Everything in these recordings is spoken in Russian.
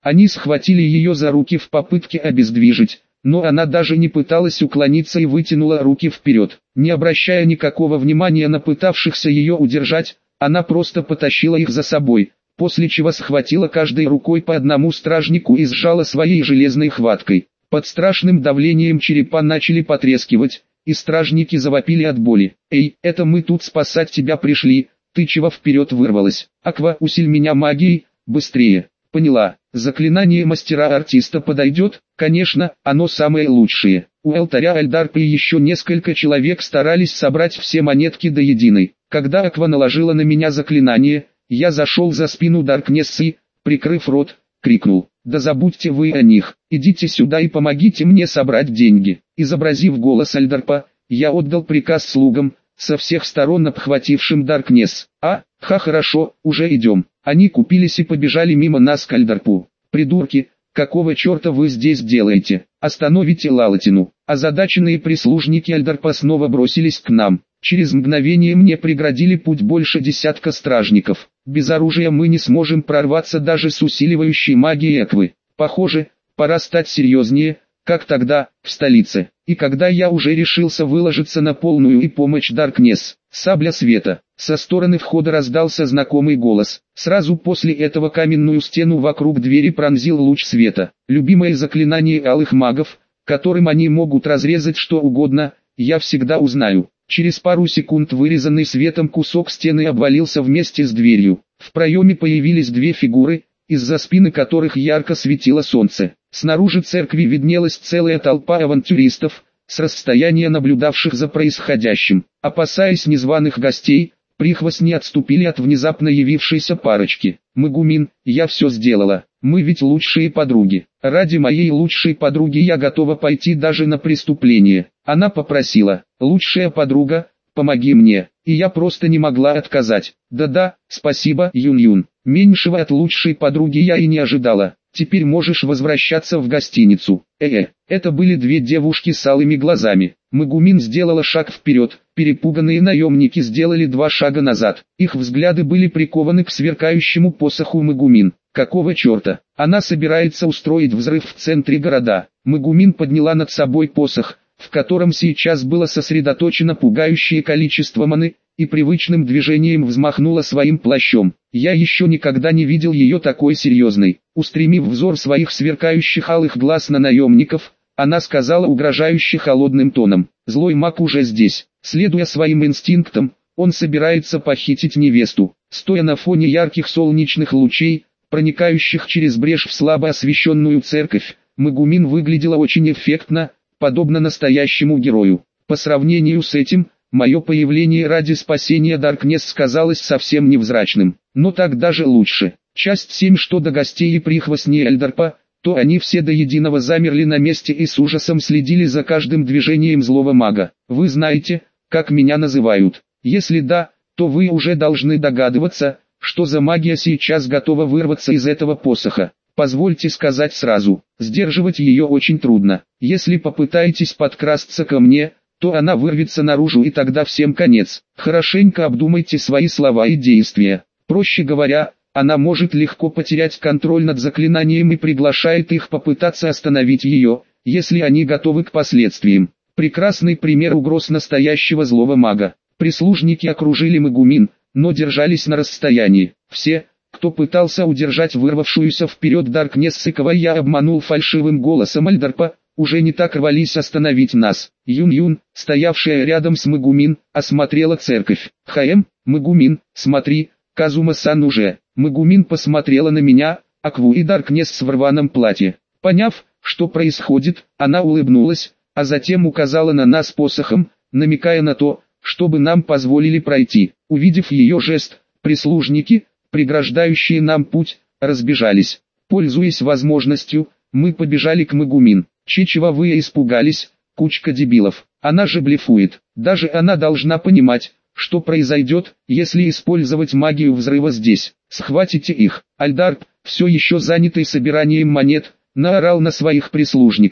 Они схватили ее за руки в попытке обездвижить, но она даже не пыталась уклониться и вытянула руки вперед. Не обращая никакого внимания на пытавшихся ее удержать, она просто потащила их за собой, после чего схватила каждой рукой по одному стражнику и сжала своей железной хваткой. Под страшным давлением черепа начали потрескивать, и стражники завопили от боли. «Эй, это мы тут спасать тебя пришли, ты чего вперед вырвалась? Аква, усиль меня магией, быстрее!» «Поняла, заклинание мастера-артиста подойдет?» «Конечно, оно самое лучшее». У алтаря Альдарпы еще несколько человек старались собрать все монетки до единой. Когда Аква наложила на меня заклинание, я зашел за спину Даркнесса и, прикрыв рот, крикнул: «Да забудьте вы о них, идите сюда и помогите мне собрать деньги». Изобразив голос Альдарпа, я отдал приказ слугам, со всех сторон обхватившим Даркнесс. Хорошо, уже идем». Они купились и побежали мимо нас к Альдарпу. «Придурки, какого черта вы здесь делаете? Остановите Лалатину». Озадаченные прислужники Альдарпа снова бросились к нам. Через мгновение мне преградили путь больше десятка стражников. Без оружия мы не сможем прорваться даже с усиливающей магией Аквы. Похоже, пора стать серьезнее, как тогда, в столице. И когда я уже решился выложиться на полную и помочь Даркнесс, сабля света, со стороны входа раздался знакомый голос. Сразу после этого каменную стену вокруг двери пронзил луч света. Любимое заклинание алых магов, которым они могут разрезать что угодно, я всегда узнаю. Через пару секунд вырезанный светом кусок стены обвалился вместе с дверью. В проеме появились две фигуры, из-за спины которых ярко светило солнце. Снаружи церкви виднелась целая толпа авантюристов, с расстояния наблюдавших за происходящим. Опасаясь незваных гостей, прихвостни отступили от внезапно явившейся парочки. «Магумин, я все сделала, мы ведь лучшие подруги. Ради моей лучшей подруги я готова пойти даже на преступление». Она попросила: «Лучшая подруга, помоги мне», и я просто не могла отказать. «Да-да, спасибо, Юн-Юн, меньшего от лучшей подруги я и не ожидала. Теперь можешь возвращаться в гостиницу». Это были две девушки с алыми глазами. Магумин сделала шаг вперед, перепуганные наемники сделали 2 шага назад. Их взгляды были прикованы к сверкающему посоху Магумин. Какого черта? Она собирается устроить взрыв в центре города. Магумин подняла над собой посох, в котором сейчас было сосредоточено пугающее количество маны, и привычным движением взмахнула своим плащом. Я еще никогда не видел ее такой серьезной. Устремив взор своих сверкающих алых глаз на наемников, она сказала угрожающе холодным тоном: «Злой маг уже здесь. Следуя своим инстинктам, он собирается похитить невесту». Стоя на фоне ярких солнечных лучей, проникающих через брешь в слабо освещенную церковь, Магумин выглядела очень эффектно, подобно настоящему герою. По сравнению с этим, мое появление ради спасения Даркнесс сказалось совсем невзрачным. Но так даже лучше. Часть 7. Что до гостей и прихвостней Альдарпа, то они все до единого замерли на месте и с ужасом следили за каждым движением злого мага. «Вы знаете, как меня называют? Если да, то вы уже должны догадываться, что за магия сейчас готова вырваться из этого посоха. Позвольте сказать сразу, сдерживать ее очень трудно. Если попытаетесь подкрасться ко мне, то она вырвется наружу, и тогда всем конец. Хорошенько обдумайте свои слова и действия». Проще говоря, она может легко потерять контроль над заклинанием и приглашает их попытаться остановить ее, если они готовы к последствиям. Прекрасный пример угроз настоящего злого мага. Прислужники окружили Магумин, но держались на расстоянии. Все, кто пытался удержать вырвавшуюся вперед Даркнесс, кого я обманул фальшивым голосом Альдарпа, уже не так рвались остановить нас. Юн-Юн, стоявшая рядом с Магумин, осмотрела церковь. Магумин, смотри, Казума-сан уже». Магумин посмотрела на меня, Акву и Даркнесс в рваном платье. Поняв, что происходит, она улыбнулась, а затем указала на нас посохом, намекая на то, чтобы нам позволили пройти. Увидев ее жест, прислужники, преграждающие нам путь, разбежались. Пользуясь возможностью, мы побежали к Магумин. «Чего вы испугались, кучка дебилов? Она же блефует. Даже она должна понимать, что произойдет, если использовать магию взрыва здесь. Схватите их». Альдарп, все еще занятый собиранием монет, наорал на своих прислужников.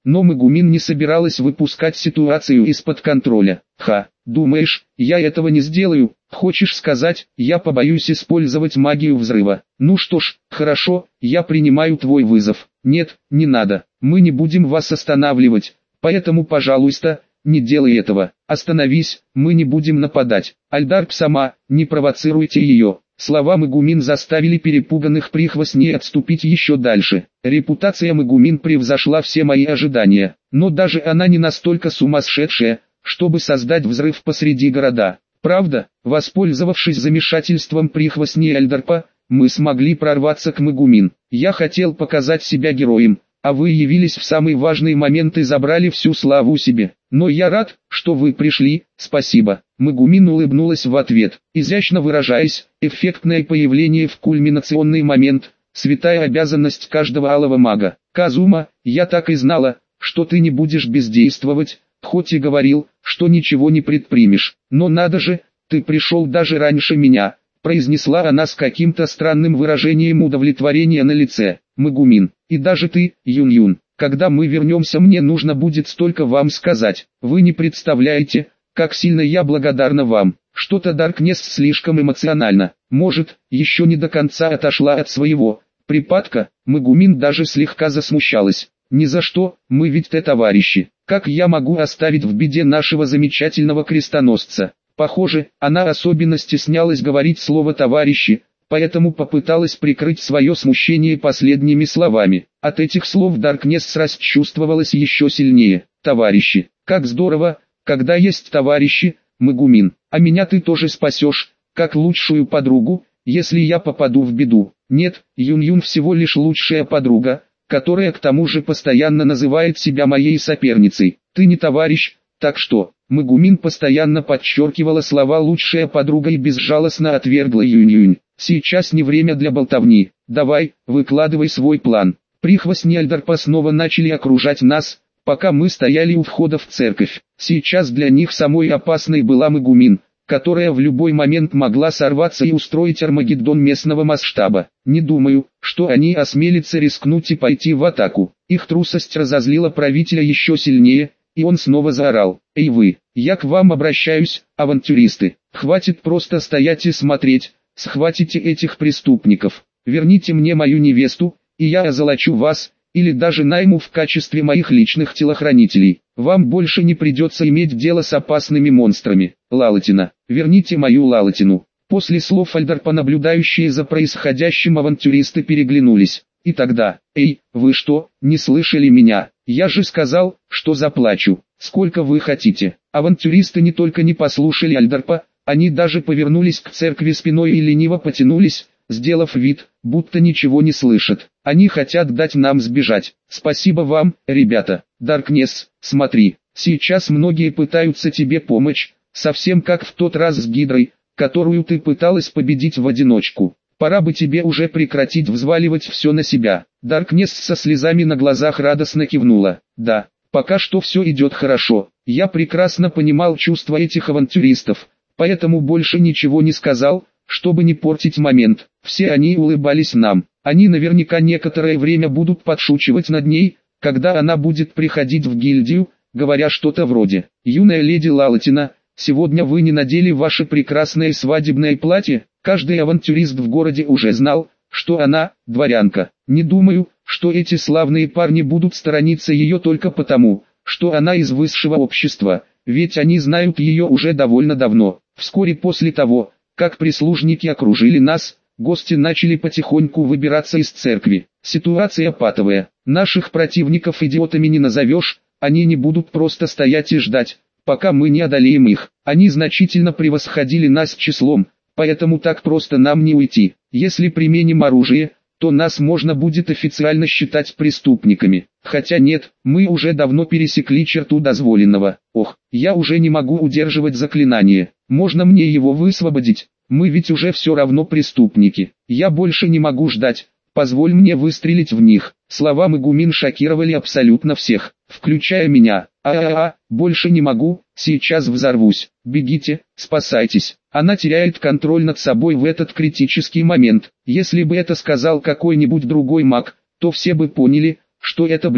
Но Мегумин не собиралась выпускать ситуацию из-под контроля. Думаешь, я этого не сделаю? Хочешь сказать, я побоюсь использовать магию взрыва? Ну что ж, хорошо, я принимаю твой вызов. Нет, не надо, мы не будем вас останавливать, поэтому, пожалуйста, не делай этого. Остановись, мы не будем нападать. Альдарп сама, не провоцируйте ее. Слова Мегумин заставили перепуганных прихвостней отступить еще дальше. Репутация Мегумин превзошла все мои ожидания, но даже она не настолько сумасшедшая, чтобы создать взрыв посреди города. Правда, воспользовавшись замешательством прихвостней Альдарпа, мы смогли прорваться к Мегумин. Я хотел показать себя героем, а вы явились в самый важный момент и забрали всю славу себе. Но я рад, что вы пришли, спасибо. Мегумин улыбнулась в ответ, изящно выражаясь, эффектное появление в кульминационный момент, святая обязанность каждого алого мага. Казума, я так и знала, что ты не будешь бездействовать, хоть и говорил, что ничего не предпримешь. Но надо же, ты пришел даже раньше меня, произнесла она с каким-то странным выражением удовлетворения на лице. Мегумин, и даже ты, Юн-Юн, когда мы вернемся, мне нужно будет столько вам сказать. Вы не представляете, как сильно я благодарна вам. Что-то Даркнесс слишком эмоционально. Может, еще не до конца отошла от своего припадка. Мегумин даже слегка засмущалась. Ни за что, мы ведь товарищи. Как я могу оставить в беде нашего замечательного крестоносца? Похоже, она особенно стеснялась говорить слово «товарищи», поэтому попыталась прикрыть свое смущение последними словами. От этих слов Даркнесс расчувствовалась еще сильнее. «Товарищи, как здорово, когда есть товарищи, Мегумин, а меня ты тоже спасешь, как лучшую подругу, если я попаду в беду». Нет, Юн-Юн всего лишь лучшая подруга, которая к тому же постоянно называет себя моей соперницей. Ты не товарищ, так что... Мегумин постоянно подчеркивала слова «лучшая подруга» и безжалостно отвергла Юнь-Юнь. Сейчас не время для болтовни, давай, выкладывай свой план. Прихвостни Альдарпа снова начали окружать нас, пока мы стояли у входа в церковь. Сейчас для них самой опасной была Мегумин, которая в любой момент могла сорваться и устроить Армагеддон местного масштаба. Не думаю, что они осмелятся рискнуть и пойти в атаку. Их трусость разозлила правителя еще сильнее, и он снова заорал: «Эй вы, я к вам обращаюсь, авантюристы, хватит просто стоять и смотреть, схватите этих преступников, верните мне мою невесту, и я озолочу вас, или даже найму в качестве моих личных телохранителей. Вам больше не придется иметь дело с опасными монстрами. Лалатина, верните мою Лалатину». После слов Альдарпа наблюдающие за происходящим авантюристы переглянулись. И тогда: «Эй, вы что, не слышали меня? Я же сказал, что заплачу. Сколько вы хотите?» Авантюристы не только не послушали Альдарпа, они даже повернулись к церкви спиной и лениво потянулись, сделав вид, будто ничего не слышат. «Они хотят дать нам сбежать. Спасибо вам, ребята. Даркнесс, смотри, сейчас многие пытаются тебе помочь, совсем как в тот раз с Гидрой, которую ты пыталась победить в одиночку. Пора бы тебе уже прекратить взваливать все на себя». Даркнесс со слезами на глазах радостно кивнула. «Да, пока что все идет хорошо. Я прекрасно понимал чувства этих авантюристов, поэтому больше ничего не сказал, чтобы не портить момент. Все они улыбались нам. Они наверняка некоторое время будут подшучивать над ней, когда она будет приходить в гильдию, говоря что-то вроде: «Юная леди Лалатина, сегодня вы не надели ваше прекрасное свадебное платье». Каждый авантюрист в городе уже знал, что она дворянка. Не думаю, что эти славные парни будут сторониться ее только потому, что она из высшего общества, ведь они знают ее уже довольно давно. Вскоре после того, как прислужники окружили нас, гости начали потихоньку выбираться из церкви. Ситуация патовая. Наших противников идиотами не назовешь, они не будут просто стоять и ждать, пока мы не одолеем их. Они значительно превосходили нас числом, поэтому так просто нам не уйти. Если применим оружие, то нас можно будет официально считать преступниками. Хотя нет, мы уже давно пересекли черту дозволенного. Ох, я уже не могу удерживать заклинание. Можно мне его высвободить? Мы ведь уже все равно преступники. Я больше не могу ждать. Позволь мне выстрелить в них». Слова Мегумин шокировали абсолютно всех, включая меня. Больше не могу, сейчас взорвусь. Бегите, спасайтесь. Она теряет контроль над собой в этот критический момент. Если бы это сказал какой-нибудь другой маг, то все бы поняли, что это блеф.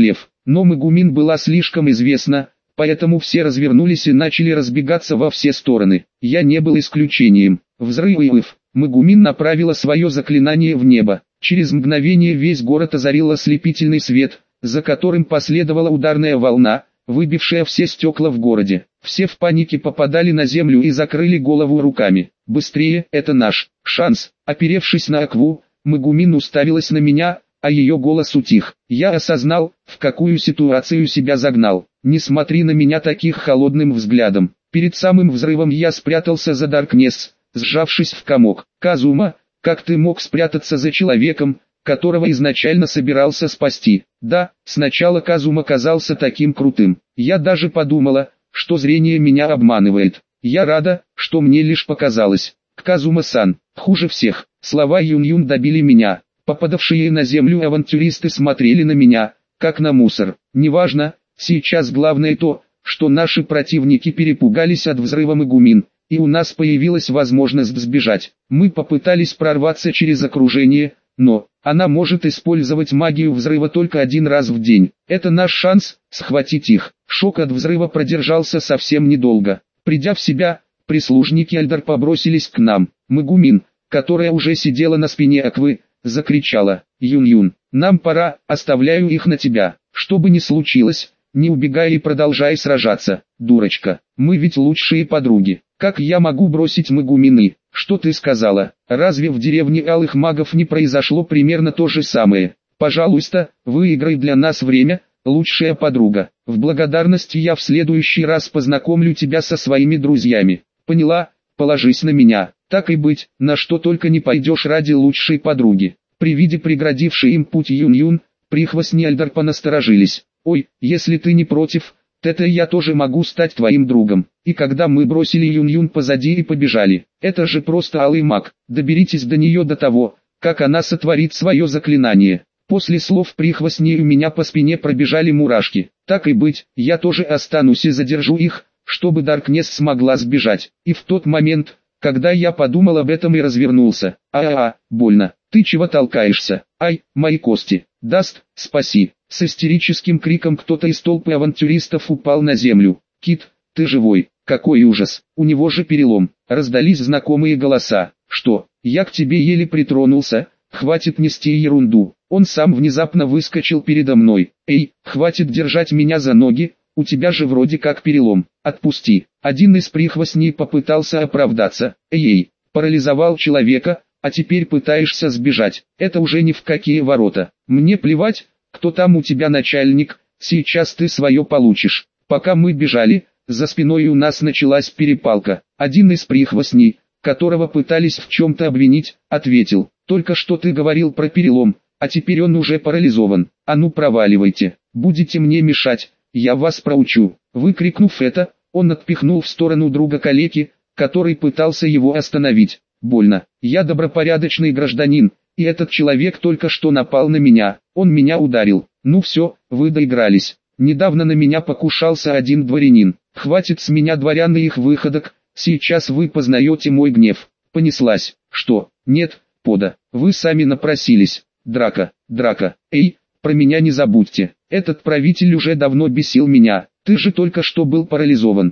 Но Мегумин была слишком известна, поэтому все развернулись и начали разбегаться во все стороны. Я не был исключением. Взрыв. Мегумин направила свое заклинание в небо. Через мгновение весь город озарил ослепительный свет, за которым последовала ударная волна, выбившая все стекла в городе. Все в панике попадали на землю и закрыли голову руками. «Быстрее, это наш шанс!» Оперевшись на Акву, Мегумин уставилась на меня, а ее голос утих. Я осознал, в какую ситуацию себя загнал. «Не смотри на меня таких холодным взглядом». Перед самым взрывом я спрятался за Даркнесс, сжавшись в комок. «Казума, как ты мог спрятаться за человеком, которого изначально собирался спасти?» Да, сначала Казума казался таким крутым. Я даже подумала, что зрение меня обманывает. Я рада, что мне лишь показалось. Казума-сан, хуже всех. Слова Юн-Юн добили меня. Попадавшие на землю авантюристы смотрели на меня, как на мусор. Неважно, сейчас главное то, что наши противники перепугались от взрыва Мегумин, и у нас появилась возможность сбежать. Мы попытались прорваться через окружение, но она может использовать магию взрыва только один раз в день. Это наш шанс схватить их. Шок от взрыва продержался совсем недолго. Придя в себя, прислужники Альдарпа бросились к нам. Мегумин, которая уже сидела на спине Аквы, закричала: «Юн-Юн, нам пора, оставляю их на тебя. Что бы ни случилось, не убегай и продолжай сражаться, дурочка. Мы ведь лучшие подруги. Как я могу бросить Мегумины? Что ты сказала? Разве в деревне Алых Магов не произошло примерно то же самое? Пожалуйста, выиграй для нас время, лучшая подруга. В благодарность я в следующий раз познакомлю тебя со своими друзьями. Поняла? Положись на меня. Так и быть, на что только не пойдешь ради лучшей подруги». При виде преградившей им путь Юн-Юн, прихвостни Альдарпа насторожились. «Ой, если ты не против, Тета, я тоже могу стать твоим другом». И когда мы бросили Юн-Юн позади и побежали, это же просто алый маг, доберитесь до нее до того, как она сотворит свое заклинание. После слов прихвостней у меня по спине пробежали мурашки. Так и быть, я тоже останусь и задержу их, чтобы Даркнесс смогла сбежать. И в тот момент, когда я подумал об этом и развернулся, больно, ты чего толкаешься? Ай, мои кости. Даст, спаси. С истерическим криком кто-то из толпы авантюристов упал на землю. «Кит, ты живой? Какой ужас, у него же перелом». Раздались знакомые голоса. «Что, я к тебе еле притронулся, хватит нести ерунду». Он сам внезапно выскочил передо мной. «Эй, хватит держать меня за ноги, у тебя же вроде как перелом, отпусти». Один из прихвостней попытался оправдаться. «Эй, парализовал человека, а теперь пытаешься сбежать. Это уже ни в какие ворота. Мне плевать, кто там у тебя начальник, сейчас ты свое получишь». Пока мы бежали, за спиной у нас началась перепалка. Один из прихвостней, которого пытались в чем-то обвинить, ответил: «Только что ты говорил про перелом, а теперь он уже парализован. А ну проваливайте, будете мне мешать, я вас проучу». Выкрикнув это, он отпихнул в сторону друга калеки, который пытался его остановить. «Больно, я добропорядочный гражданин, и этот человек только что напал на меня, он меня ударил. Ну все, вы доигрались. Недавно на меня покушался один дворянин. Хватит с меня дворян и их выходок, сейчас вы познаете мой гнев». Понеслась. «Что? Нет, пода, вы сами напросились. Драка, драка. Эй, про меня не забудьте. Этот правитель уже давно бесил меня. Ты же только что был парализован».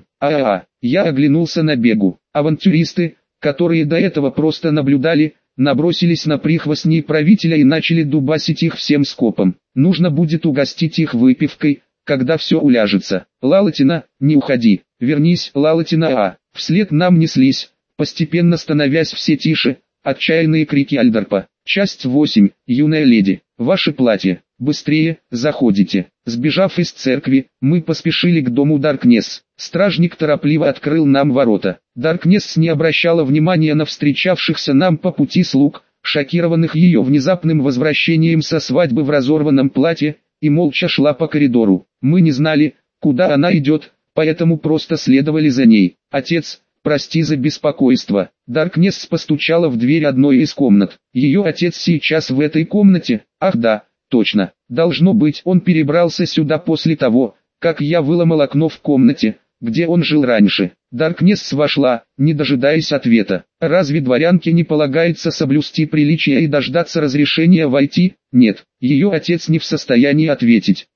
Я оглянулся на бегу. Авантюристы, которые до этого просто наблюдали, набросились на прихвостней правителя и начали дубасить их всем скопом. Нужно будет угостить их выпивкой, когда все уляжется. «Лалатина, не уходи, вернись, Лалатина!» Вслед нам неслись, постепенно становясь все тише, отчаянные крики Альдарпа. Часть 8. Юная леди, ваше платье, быстрее, заходите. Сбежав из церкви, мы поспешили к дому Даркнесс. Стражник торопливо открыл нам ворота. Даркнесс не обращала внимания на встречавшихся нам по пути слуг, шокированных ее внезапным возвращением со свадьбы в разорванном платье, и молча шла по коридору. Мы не знали, куда она идет, поэтому просто следовали за ней. «Отец, прости за беспокойство». Даркнесс постучала в дверь одной из комнат. «Ее отец сейчас в этой комнате?» «Ах да, точно. Должно быть, он перебрался сюда после того, как я выломал окно в комнате, где он жил раньше». Даркнесс вошла, не дожидаясь ответа. «Разве дворянке не полагается соблюсти приличие и дождаться разрешения войти?» «Нет, ее отец не в состоянии ответить.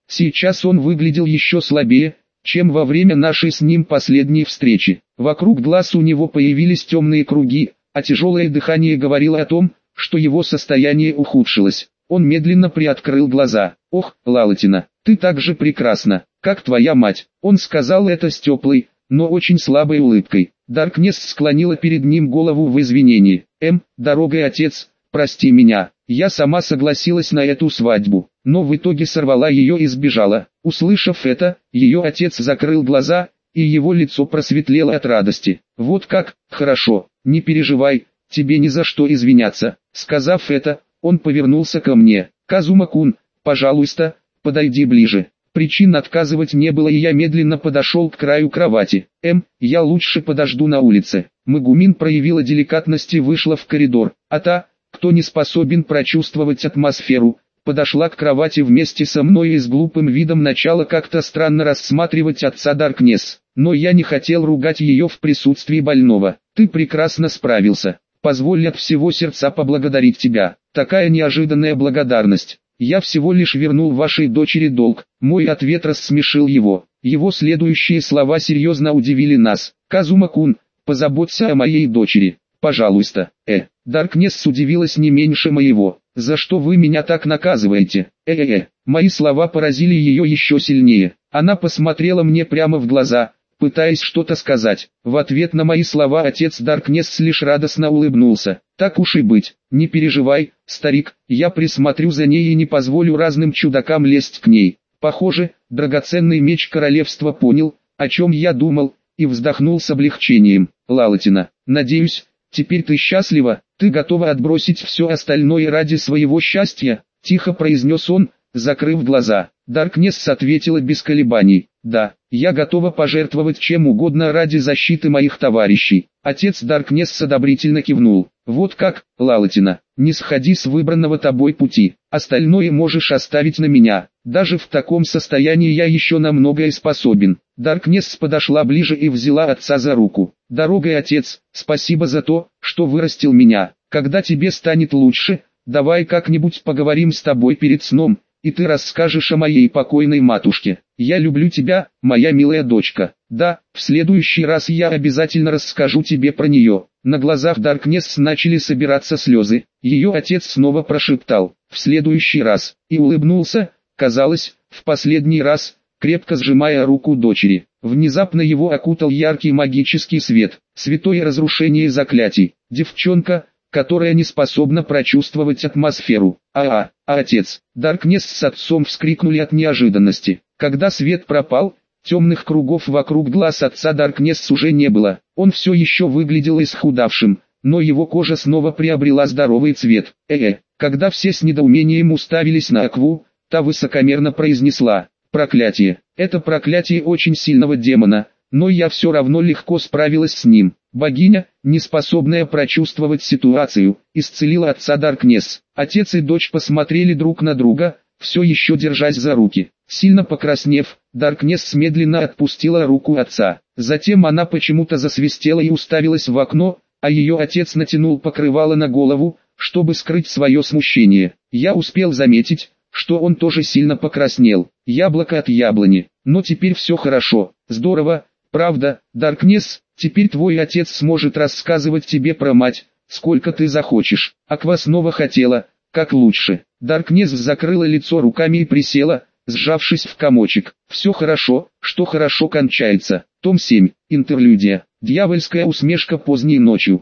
Сейчас он выглядел еще слабее, чем во время нашей с ним последней встречи. Вокруг глаз у него появились темные круги, а тяжелое дыхание говорило о том, что его состояние ухудшилось. Он медленно приоткрыл глаза. «Ох, Лалатина, ты так же прекрасна, как твоя мать». Он сказал это с теплой, но очень слабой улыбкой. Даркнесс склонила перед ним голову в извинении. Дорогой отец, прости меня, я сама согласилась на эту свадьбу, но в итоге сорвала ее и сбежала». Услышав это, ее отец закрыл глаза, и его лицо просветлело от радости. «Вот как, хорошо, не переживай, тебе ни за что извиняться». Сказав это, он повернулся ко мне. «Казума-кун, пожалуйста, подойди ближе». Причин отказывать не было, и я медленно подошел к краю кровати. Я лучше подожду на улице». Магумин проявила деликатность и вышла в коридор, а та, кто не способен прочувствовать атмосферу, подошла к кровати вместе со мной и с глупым видом начала как-то странно рассматривать отца Даркнесс. Но я не хотел ругать ее в присутствии больного. «Ты прекрасно справился. Позволь от всего сердца поблагодарить тебя». Такая неожиданная благодарность. «Я всего лишь вернул вашей дочери долг». Мой ответ рассмешил его. Его следующие слова серьезно удивили нас. «Казума-кун, позаботься о моей дочери, пожалуйста». Даркнесс удивилась не меньше моего. «За что вы меня так наказываете?» Мои слова поразили ее еще сильнее. Она посмотрела мне прямо в глаза, пытаясь что-то сказать. В ответ на мои слова отец Даркнесс лишь радостно улыбнулся. «Так уж и быть, не переживай, старик, я присмотрю за ней и не позволю разным чудакам лезть к ней». Похоже, драгоценный меч королевства понял, о чем я думал, и вздохнул с облегчением. «Лалатина, надеюсь, теперь ты счастлива, ты готова отбросить все остальное ради своего счастья?» Тихо произнес он, закрыв глаза. Даркнесс ответила без колебаний. «Да, я готова пожертвовать чем угодно ради защиты моих товарищей». Отец Даркнесс одобрительно кивнул. «Вот как, Лалатина, не сходи с выбранного тобой пути, остальное можешь оставить на меня. Даже в таком состоянии я еще на многое способен». Даркнесс подошла ближе и взяла отца за руку. «Дорогой отец, спасибо за то, что вырастил меня. Когда тебе станет лучше, давай как-нибудь поговорим с тобой перед сном, и ты расскажешь о моей покойной матушке. Я люблю тебя, моя милая дочка. Да, в следующий раз я обязательно расскажу тебе про нее». На глазах Даркнесс начали собираться слезы. Ее отец снова прошептал «в следующий раз» и улыбнулся, казалось, в последний раз, крепко сжимая руку дочери. Внезапно его окутал яркий магический свет, святое разрушение заклятий. Девчонка, которая не способна прочувствовать атмосферу. Отец!» Даркнесс с отцом вскрикнули от неожиданности. Когда свет пропал, темных кругов вокруг глаз отца Даркнесс уже не было. Он все еще выглядел исхудавшим, но его кожа снова приобрела здоровый цвет. Когда все с недоумением уставились на Акву, та высокомерно произнесла: «Проклятие! Это проклятие очень сильного демона, но я все равно легко справилась с ним». Богиня, не способная прочувствовать ситуацию, исцелила отца Даркнесс. Отец и дочь посмотрели друг на друга, все еще держась за руки. Сильно покраснев, Даркнесс медленно отпустила руку отца. Затем она почему-то засвистела и уставилась в окно, а ее отец натянул покрывало на голову, чтобы скрыть свое смущение. Я успел заметить, что он тоже сильно покраснел. Яблоко от яблони. Но теперь все хорошо. Здорово, правда, Даркнесс? Теперь твой отец сможет рассказывать тебе про мать, сколько ты захочешь. Аква снова хотела, как лучше. Даркнесс закрыла лицо руками и присела, сжавшись в комочек. Все хорошо, что хорошо кончается. Том 7. Интерлюдия. Дьявольская усмешка поздней ночью.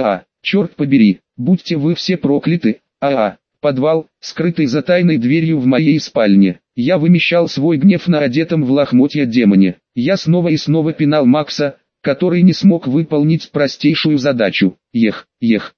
Черт побери, будьте вы все прокляты. Подвал, скрытый за тайной дверью в моей спальне. Я вымещал свой гнев на одетом в лохмотья демоне. Я снова и снова пинал Макса, который не смог выполнить простейшую задачу. Ех.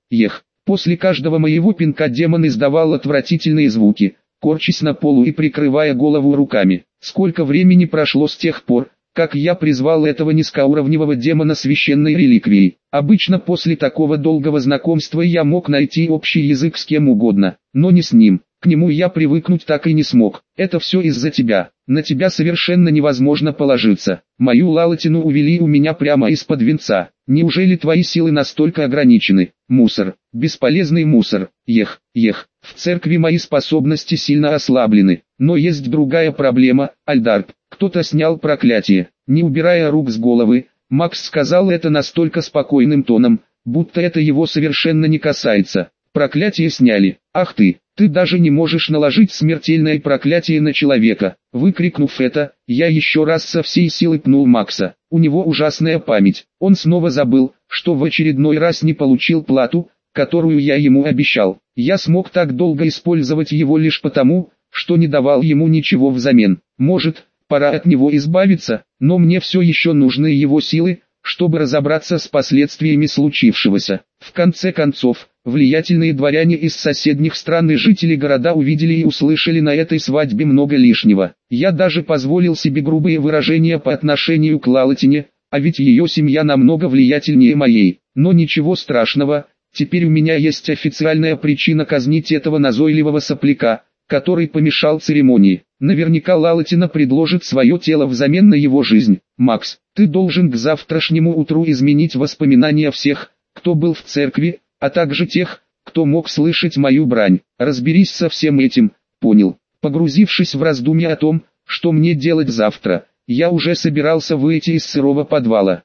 После каждого моего пинка демон издавал отвратительные звуки, корчась на полу и прикрывая голову руками. Сколько времени прошло с тех пор, как я призвал этого низкоуровневого демона священной реликвией. Обычно после такого долгого знакомства я мог найти общий язык с кем угодно, но не с ним. К нему я привыкнуть так и не смог. Это все из-за тебя. На тебя совершенно невозможно положиться. Мою Лалатину увели у меня прямо из-под венца. Неужели твои силы настолько ограничены? Мусор. Бесполезный мусор. В церкви мои способности сильно ослаблены. Но есть другая проблема, Альдарб. Кто-то снял проклятие. Не убирая рук с головы, Макс сказал это настолько спокойным тоном, будто это его совершенно не касается. Проклятие сняли. Ах ты даже не можешь наложить смертельное проклятие на человека. Выкрикнув это, я еще раз со всей силы пнул Макса. У него ужасная память. Он снова забыл, что в очередной раз не получил плату, которую я ему обещал. Я смог так долго использовать его лишь потому, что не давал ему ничего взамен. Может, пора от него избавиться, но мне все еще нужны его силы, чтобы разобраться с последствиями случившегося. В конце концов, влиятельные дворяне из соседних стран и жители города увидели и услышали на этой свадьбе много лишнего. Я даже позволил себе грубые выражения по отношению к Лалатине, а ведь ее семья намного влиятельнее моей. Но ничего страшного, теперь у меня есть официальная причина казнить этого назойливого сопляка, который помешал церемонии. Наверняка Лалатина предложит свое тело взамен на его жизнь. Макс, ты должен к завтрашнему утру изменить воспоминания всех, кто был в церкви, а также тех, кто мог слышать мою брань. Разберись со всем этим, понял? Погрузившись в раздумья о том, что мне делать завтра, я уже собирался выйти из сырого подвала.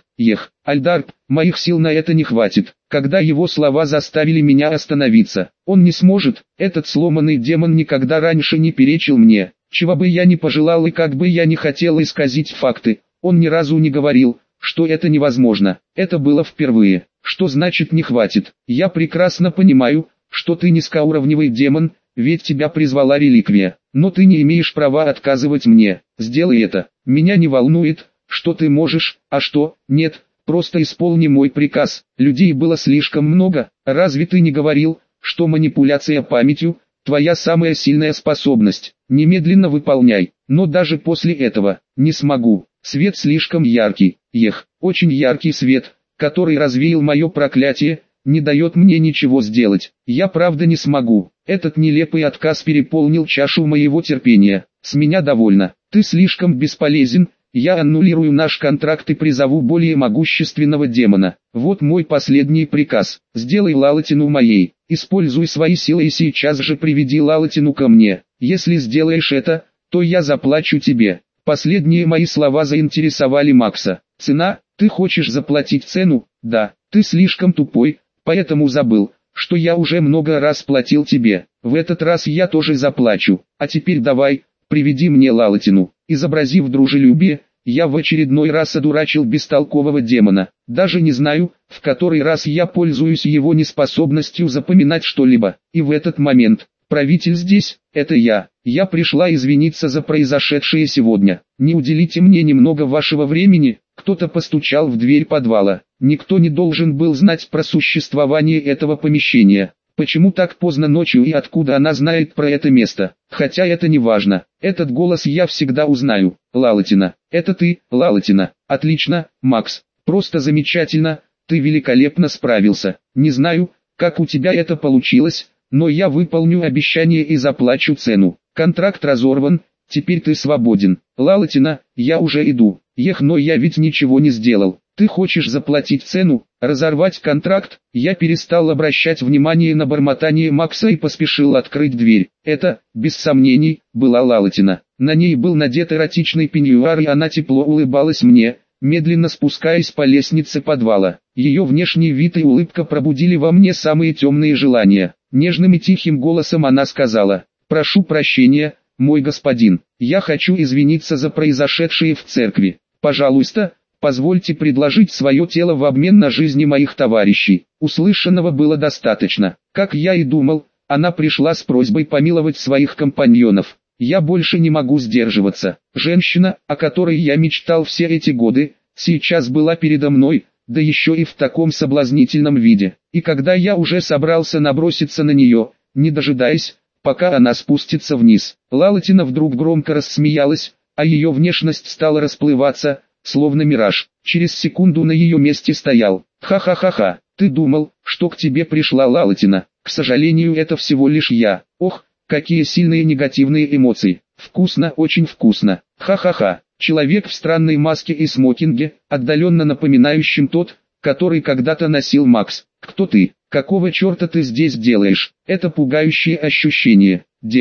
Альдарб, моих сил на это не хватит. Когда его слова заставили меня остановиться, он не сможет, этот сломанный демон никогда раньше не перечил мне, чего бы я ни пожелал и как бы я ни хотел исказить факты, он ни разу не говорил, что это невозможно, это было впервые. Что значит не хватит? Я прекрасно понимаю, что ты низкоуровневый демон, ведь тебя призвала реликвия, но ты не имеешь права отказывать мне, сделай это, меня не волнует, что ты можешь, а что, нет. Просто исполни мой приказ. Людей было слишком много. Разве ты не говорил, что манипуляция памятью – твоя самая сильная способность? Немедленно выполняй. Но даже после этого не смогу. Свет слишком яркий. Очень яркий свет, который развеял мое проклятие, не дает мне ничего сделать. Я правда не смогу. Этот нелепый отказ переполнил чашу моего терпения. С меня довольно. Ты слишком бесполезен. Я аннулирую наш контракт и призову более могущественного демона. Вот мой последний приказ. Сделай Лалатину моей. Используй свои силы и сейчас же приведи Лалатину ко мне. Если сделаешь это, то я заплачу тебе. Последние мои слова заинтересовали Макса. Цена? Ты хочешь заплатить цену? Да. Ты слишком тупой, поэтому забыл, что я уже много раз платил тебе. В этот раз я тоже заплачу. А теперь давай, приведи мне Лалатину. Изобразив дружелюбие, я в очередной раз одурачил бестолкового демона. Даже не знаю, в который раз я пользуюсь его неспособностью запоминать что-либо. И в этот момент, правитель здесь, это я. Я пришла извиниться за произошедшее сегодня. Не уделите мне немного вашего времени? Кто-то постучал в дверь подвала. Никто не должен был знать про существование этого помещения. Почему так поздно ночью и откуда она знает про это место? Хотя это не важно. Этот голос я всегда узнаю. Лалатина. Это ты, Лалатина. Отлично, Макс. Просто замечательно. Ты великолепно справился. Не знаю, как у тебя это получилось, но я выполню обещание и заплачу цену. Контракт разорван. Теперь ты свободен. Лалатина, я уже иду. Но я ведь ничего не сделал. Ты хочешь заплатить цену, разорвать контракт? Я перестал обращать внимание на бормотание Макса и поспешил открыть дверь. Это, без сомнений, была Лалатина. На ней был надет эротичный пеньюар и она тепло улыбалась мне, медленно спускаясь по лестнице подвала. Ее внешний вид и улыбка пробудили во мне самые темные желания. Нежным и тихим голосом она сказала: «Прошу прощения, мой господин, я хочу извиниться за произошедшее в церкви. Пожалуйста, позвольте предложить свое тело в обмен на жизни моих товарищей». Услышанного было достаточно. Как я и думал, она пришла с просьбой помиловать своих компаньонов. Я больше не могу сдерживаться. Женщина, о которой я мечтал все эти годы, сейчас была передо мной, да еще и в таком соблазнительном виде. И когда я уже собрался наброситься на нее, не дожидаясь, пока она спустится вниз, Лалатина вдруг громко рассмеялась, а ее внешность стала расплываться, словно мираж. Через секунду на ее месте стоял. «Ха-ха-ха-ха, ты думал, что к тебе пришла Лалатина? К сожалению, это всего лишь я. Ох, какие сильные негативные эмоции. Вкусно, очень вкусно. Ха-ха-ха». Человек в странной маске и смокинге, отдаленно напоминающим тот, который когда-то носил Макс. «Кто ты? Какого черта ты здесь делаешь?» Это пугающее ощущение. «Демон,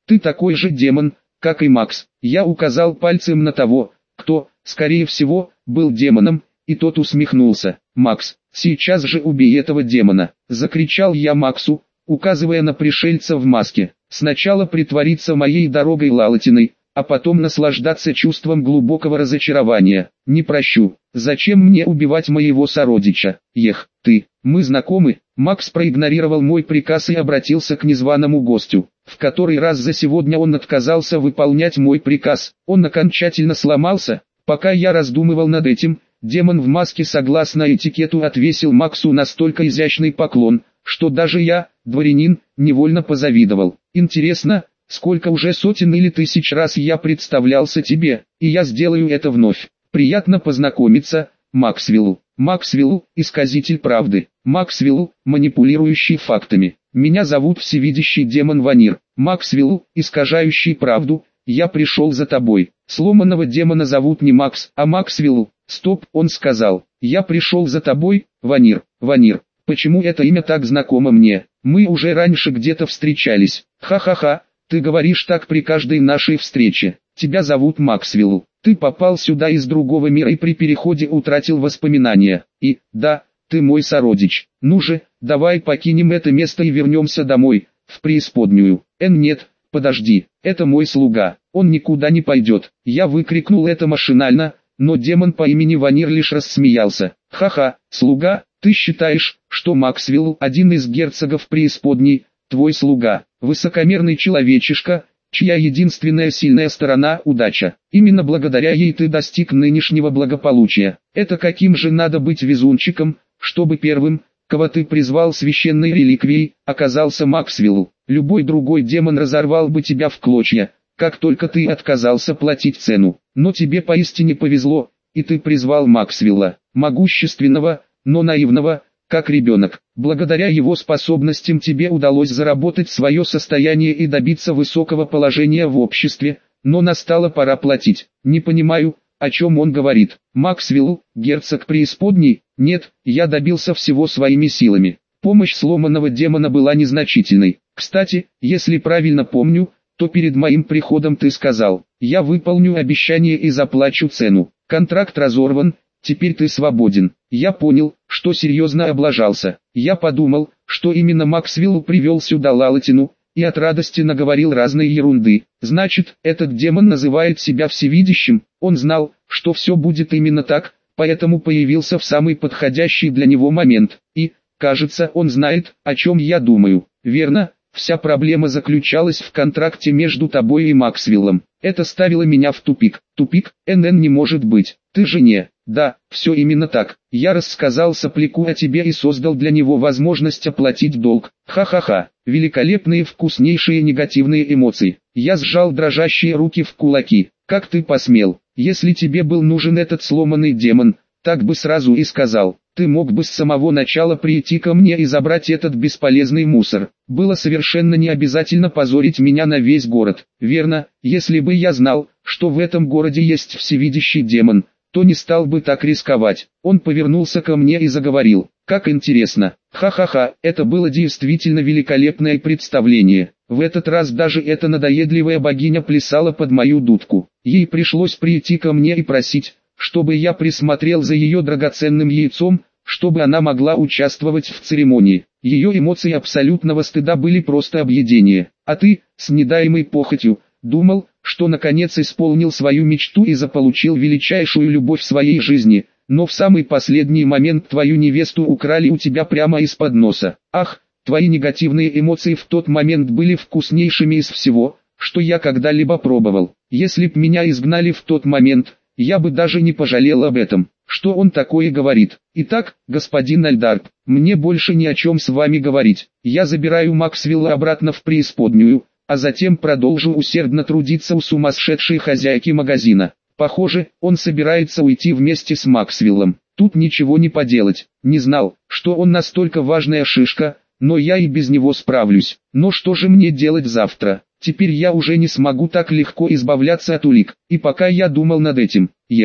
Ты такой же демон, как и Макс. Я указал пальцем на того, кто, скорее всего, был демоном, и тот усмехнулся. «Макс, сейчас же убей этого демона!» – закричал я Максу, указывая на пришельца в маске. «Сначала притвориться моей дорогой Лалатиной, а потом наслаждаться чувством глубокого разочарования. Не прощу. Зачем мне убивать моего сородича? Ех, ты, мы знакомы?» Макс проигнорировал мой приказ и обратился к незваному гостю. В который раз за сегодня он отказался выполнять мой приказ. Он окончательно сломался. Пока я раздумывал над этим, демон в маске согласно этикету отвесил Максу настолько изящный поклон, что даже я, дворянин, невольно позавидовал. «Интересно, сколько уже сотен или тысяч раз я представлялся тебе, и я сделаю это вновь. Приятно познакомиться, Максвелл». Максвелл, исказитель правды. Максвелл, манипулирующий фактами. Меня зовут всевидящий демон Ванир. Максвелл, искажающий правду, я пришел за тобой. Сломанного демона зовут не Макс, а Максвелл. Стоп, он сказал. Я пришел за тобой, Ванир. Ванир. Почему это имя так знакомо мне? Мы уже раньше где-то встречались. Ха-ха-ха, ты говоришь так при каждой нашей встрече. Тебя зовут Максвелл. Ты попал сюда из другого мира и при переходе утратил воспоминания. И, да, ты мой сородич. Ну же, давай покинем это место и вернемся домой, в преисподнюю. Нет, подожди, это мой слуга, он никуда не пойдет. Я выкрикнул это машинально, но демон по имени Ванир лишь рассмеялся. Ха-ха, слуга, ты считаешь, что Максвелл, один из герцогов преисподней, твой слуга, высокомерный человечишка, чья единственная сильная сторона – удача. Именно благодаря ей ты достиг нынешнего благополучия. Это каким же надо быть везунчиком, чтобы первым, кого ты призвал священной реликвией, оказался Максвелл. Любой другой демон разорвал бы тебя в клочья, как только ты отказался платить цену. Но тебе поистине повезло, и ты призвал Максвелла, могущественного, но наивного, как ребенок. Благодаря его способностям тебе удалось заработать свое состояние и добиться высокого положения в обществе, но настала пора платить. Не понимаю, о чем он говорит. Максвелл, герцог преисподней? Нет, я добился всего своими силами. Помощь сломанного демона была незначительной. Кстати, если правильно помню, то перед моим приходом ты сказал: «Я выполню обещание и заплачу цену». Контракт разорван, теперь ты свободен. Я понял, что серьезно облажался. Я подумал, что именно Максвелл привел сюда Лалатину, и от радости наговорил разной ерунды. Значит, этот демон называет себя всевидящим. Он знал, что все будет именно так, поэтому появился в самый подходящий для него момент. И, кажется, он знает, о чем я думаю. Верно? Вся проблема заключалась в контракте между тобой и Максвеллом. Это ставило меня в тупик. Тупик? Не может быть. Ты же не... Да, все именно так. Я рассказал сопляку о тебе и создал для него возможность оплатить долг. Ха-ха-ха. Великолепные вкуснейшие негативные эмоции. Я сжал дрожащие руки в кулаки. Как ты посмел? Если тебе был нужен этот сломанный демон, так бы сразу и сказал. Ты мог бы с самого начала прийти ко мне и забрать этот бесполезный мусор. Было совершенно не обязательно позорить меня на весь город. Верно, если бы я знал, что в этом городе есть всевидящий демон, то не стал бы так рисковать. Он повернулся ко мне и заговорил. Как интересно. Ха-ха-ха, это было действительно великолепное представление. В этот раз даже эта надоедливая богиня плясала под мою дудку. Ей пришлось прийти ко мне и просить, чтобы я присмотрел за ее драгоценным яйцом, чтобы она могла участвовать в церемонии. Ее эмоции абсолютного стыда были просто объедение. А ты, с недаемой похотью, думал, что наконец исполнил свою мечту и заполучил величайшую любовь в своей жизни, но в самый последний момент твою невесту украли у тебя прямо из-под носа. Ах, твои негативные эмоции в тот момент были вкуснейшими из всего, что я когда-либо пробовал. Если б меня изгнали в тот момент, я бы даже не пожалел об этом. Что он такое говорит? Итак, господин Альдарб, мне больше ни о чем с вами говорить. Я забираю Максвелла обратно в преисподнюю, а затем продолжу усердно трудиться у сумасшедшей хозяйки магазина. Похоже, он собирается уйти вместе с Максвеллом. Тут ничего не поделать. Не знал, что он настолько важная шишка, но я и без него справлюсь. Но что же мне делать завтра? Теперь я уже не смогу так легко избавляться от улик. И пока я думал над этим,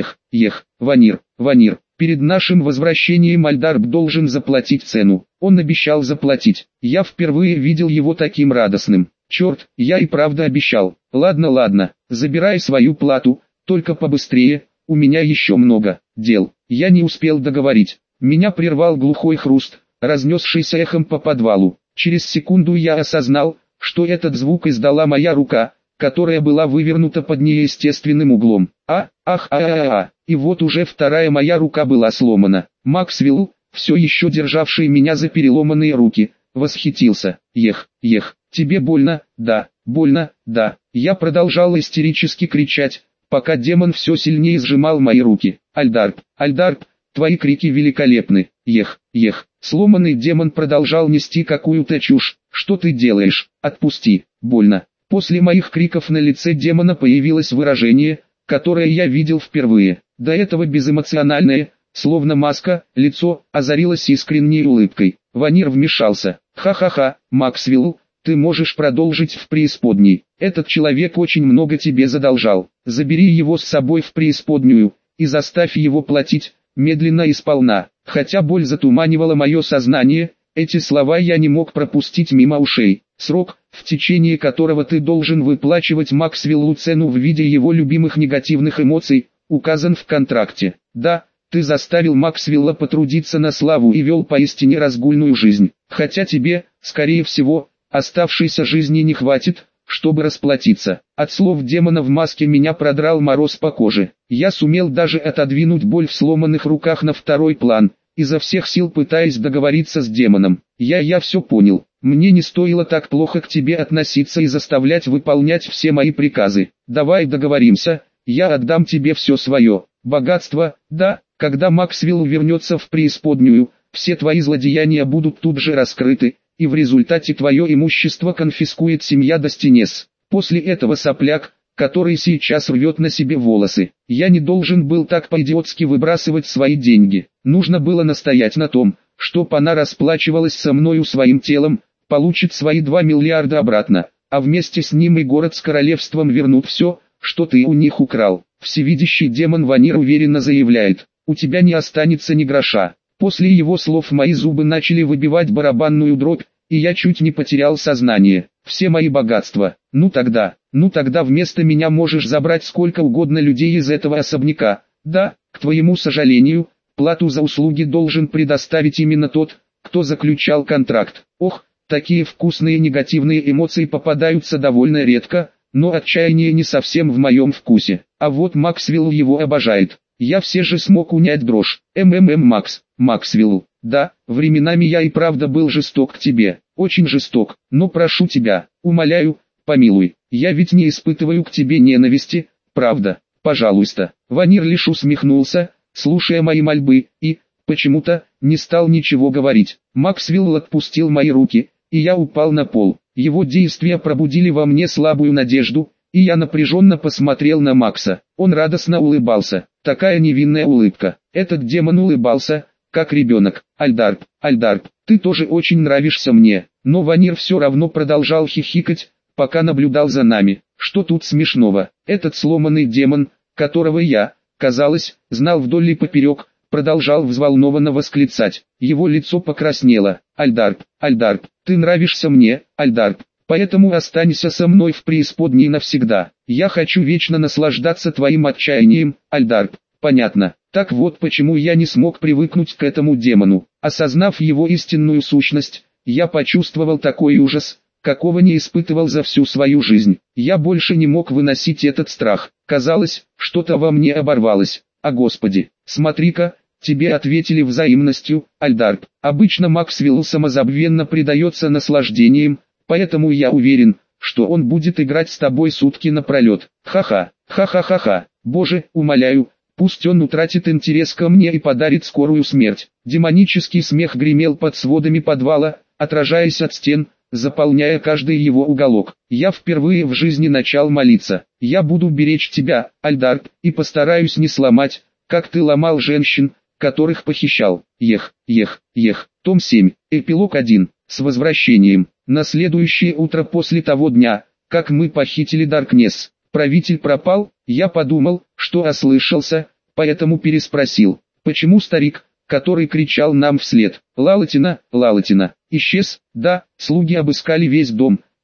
Ванир, перед нашим возвращением Альдарб должен заплатить цену. Он обещал заплатить. Я впервые видел его таким радостным. Черт, я и правда обещал. Ладно, ладно, забирай свою плату, только побыстрее, у меня еще много дел. Я не успел договорить. Меня прервал глухой хруст, разнесшийся эхом по подвалу. Через секунду я осознал, что этот звук издала моя рука, которая была вывернута под неестественным углом. И вот уже вторая моя рука была сломана. Максвелл, все еще державший меня за переломанные руки, восхитился. Ех, тебе больно? Да, больно, да. Я продолжал истерически кричать, пока демон все сильнее сжимал мои руки. Альдарп, твои крики великолепны. Ех. Сломанный демон продолжал нести какую-то чушь. Что ты делаешь? Отпусти, больно. После моих криков на лице демона появилось выражение, которое я видел впервые. До этого безэмоциональное, словно маска, лицо озарилось искренней улыбкой. Ванир вмешался. Ха-ха-ха, Максвелл, ты можешь продолжить в преисподней. Этот человек очень много тебе задолжал. Забери его с собой в преисподнюю и заставь его платить, медленно и сполна. Хотя боль затуманивала мое сознание, эти слова я не мог пропустить мимо ушей. Срок, в течение которого ты должен выплачивать Максвеллу цену в виде его любимых негативных эмоций, указан в контракте. Да, ты заставил Максвелла потрудиться на славу и вел поистине разгульную жизнь. Хотя тебе, скорее всего, оставшейся жизни не хватит, чтобы расплатиться. От слов демона в маске меня продрал мороз по коже. Я сумел даже отодвинуть боль в сломанных руках на второй план, изо всех сил пытаясь договориться с демоном. Я все понял. Мне не стоило так плохо к тебе относиться и заставлять выполнять все мои приказы. Давай договоримся, я отдам тебе все свое. Богатство, да, когда Максвелл вернется в преисподнюю, все твои злодеяния будут тут же раскрыты, и в результате твое имущество конфискует семья Достинес. После этого сопляк, который сейчас рвет на себе волосы. Я не должен был так по-идиотски выбрасывать свои деньги. Нужно было настоять на том, чтоб она расплачивалась со мною своим телом, получит свои 2 миллиарда обратно, а вместе с ним и город с королевством вернут все, что ты у них украл. Всевидящий демон Ванир уверенно заявляет, у тебя не останется ни гроша. После его слов мои зубы начали выбивать барабанную дробь, и я чуть не потерял сознание. Все мои богатства. Ну тогда вместо меня можешь забрать сколько угодно людей из этого особняка. Да, к твоему сожалению, плату за услуги должен предоставить именно тот, кто заключал контракт. Ох, такие вкусные негативные эмоции попадаются довольно редко, но отчаяние не совсем в моем вкусе. А вот Максвелл его обожает. Я все же смог унять дрожь. Максвелл, да, временами я и правда был жесток к тебе, очень жесток, но прошу тебя, умоляю, помилуй, я ведь не испытываю к тебе ненависти, правда, пожалуйста. Ванир лишь усмехнулся, слушая мои мольбы, и, почему-то, не стал ничего говорить. Максвелл отпустил мои руки, и я упал на пол. Его действия пробудили во мне слабую надежду, и я напряженно посмотрел на Макса. Он радостно улыбался, такая невинная улыбка. Этот демон улыбался, как ребенок. Альдарп, ты тоже очень нравишься мне. Но Ванир все равно продолжал хихикать, пока наблюдал за нами. Что тут смешного? Этот сломанный демон, которого я, казалось, знал вдоль и поперек, продолжал взволнованно восклицать. Его лицо покраснело. Альдарп, ты нравишься мне, Альдарп. Поэтому останься со мной в преисподней навсегда. Я хочу вечно наслаждаться твоим отчаянием, Альдарп. Понятно. Так вот почему я не смог привыкнуть к этому демону. Осознав его истинную сущность, я почувствовал такой ужас, какого не испытывал за всю свою жизнь. Я больше не мог выносить этот страх. Казалось, что-то во мне оборвалось. А Господи, смотри-ка, тебе ответили взаимностью, Альдарп. Обычно Максвелл самозабвенно предается наслаждениям, поэтому я уверен, что он будет играть с тобой сутки напролет. Ха-ха-ха-ха. Боже, умоляю, пусть он утратит интерес ко мне и подарит скорую смерть. Демонический смех гремел под сводами подвала, отражаясь от стен, заполняя каждый его уголок. Я впервые в жизни начал молиться. Я буду беречь тебя, Альдарп, и постараюсь не сломать, как ты ломал женщин, которых похищал. Том 7, эпилог 1. С возвращением. На следующее утро после того дня, как мы похитили Даркнесс, правитель пропал. Я подумал, что ослышался, поэтому переспросил, почему старик, который кричал нам вслед, Лалатина, исчез? Да, слуги обыскали весь дом,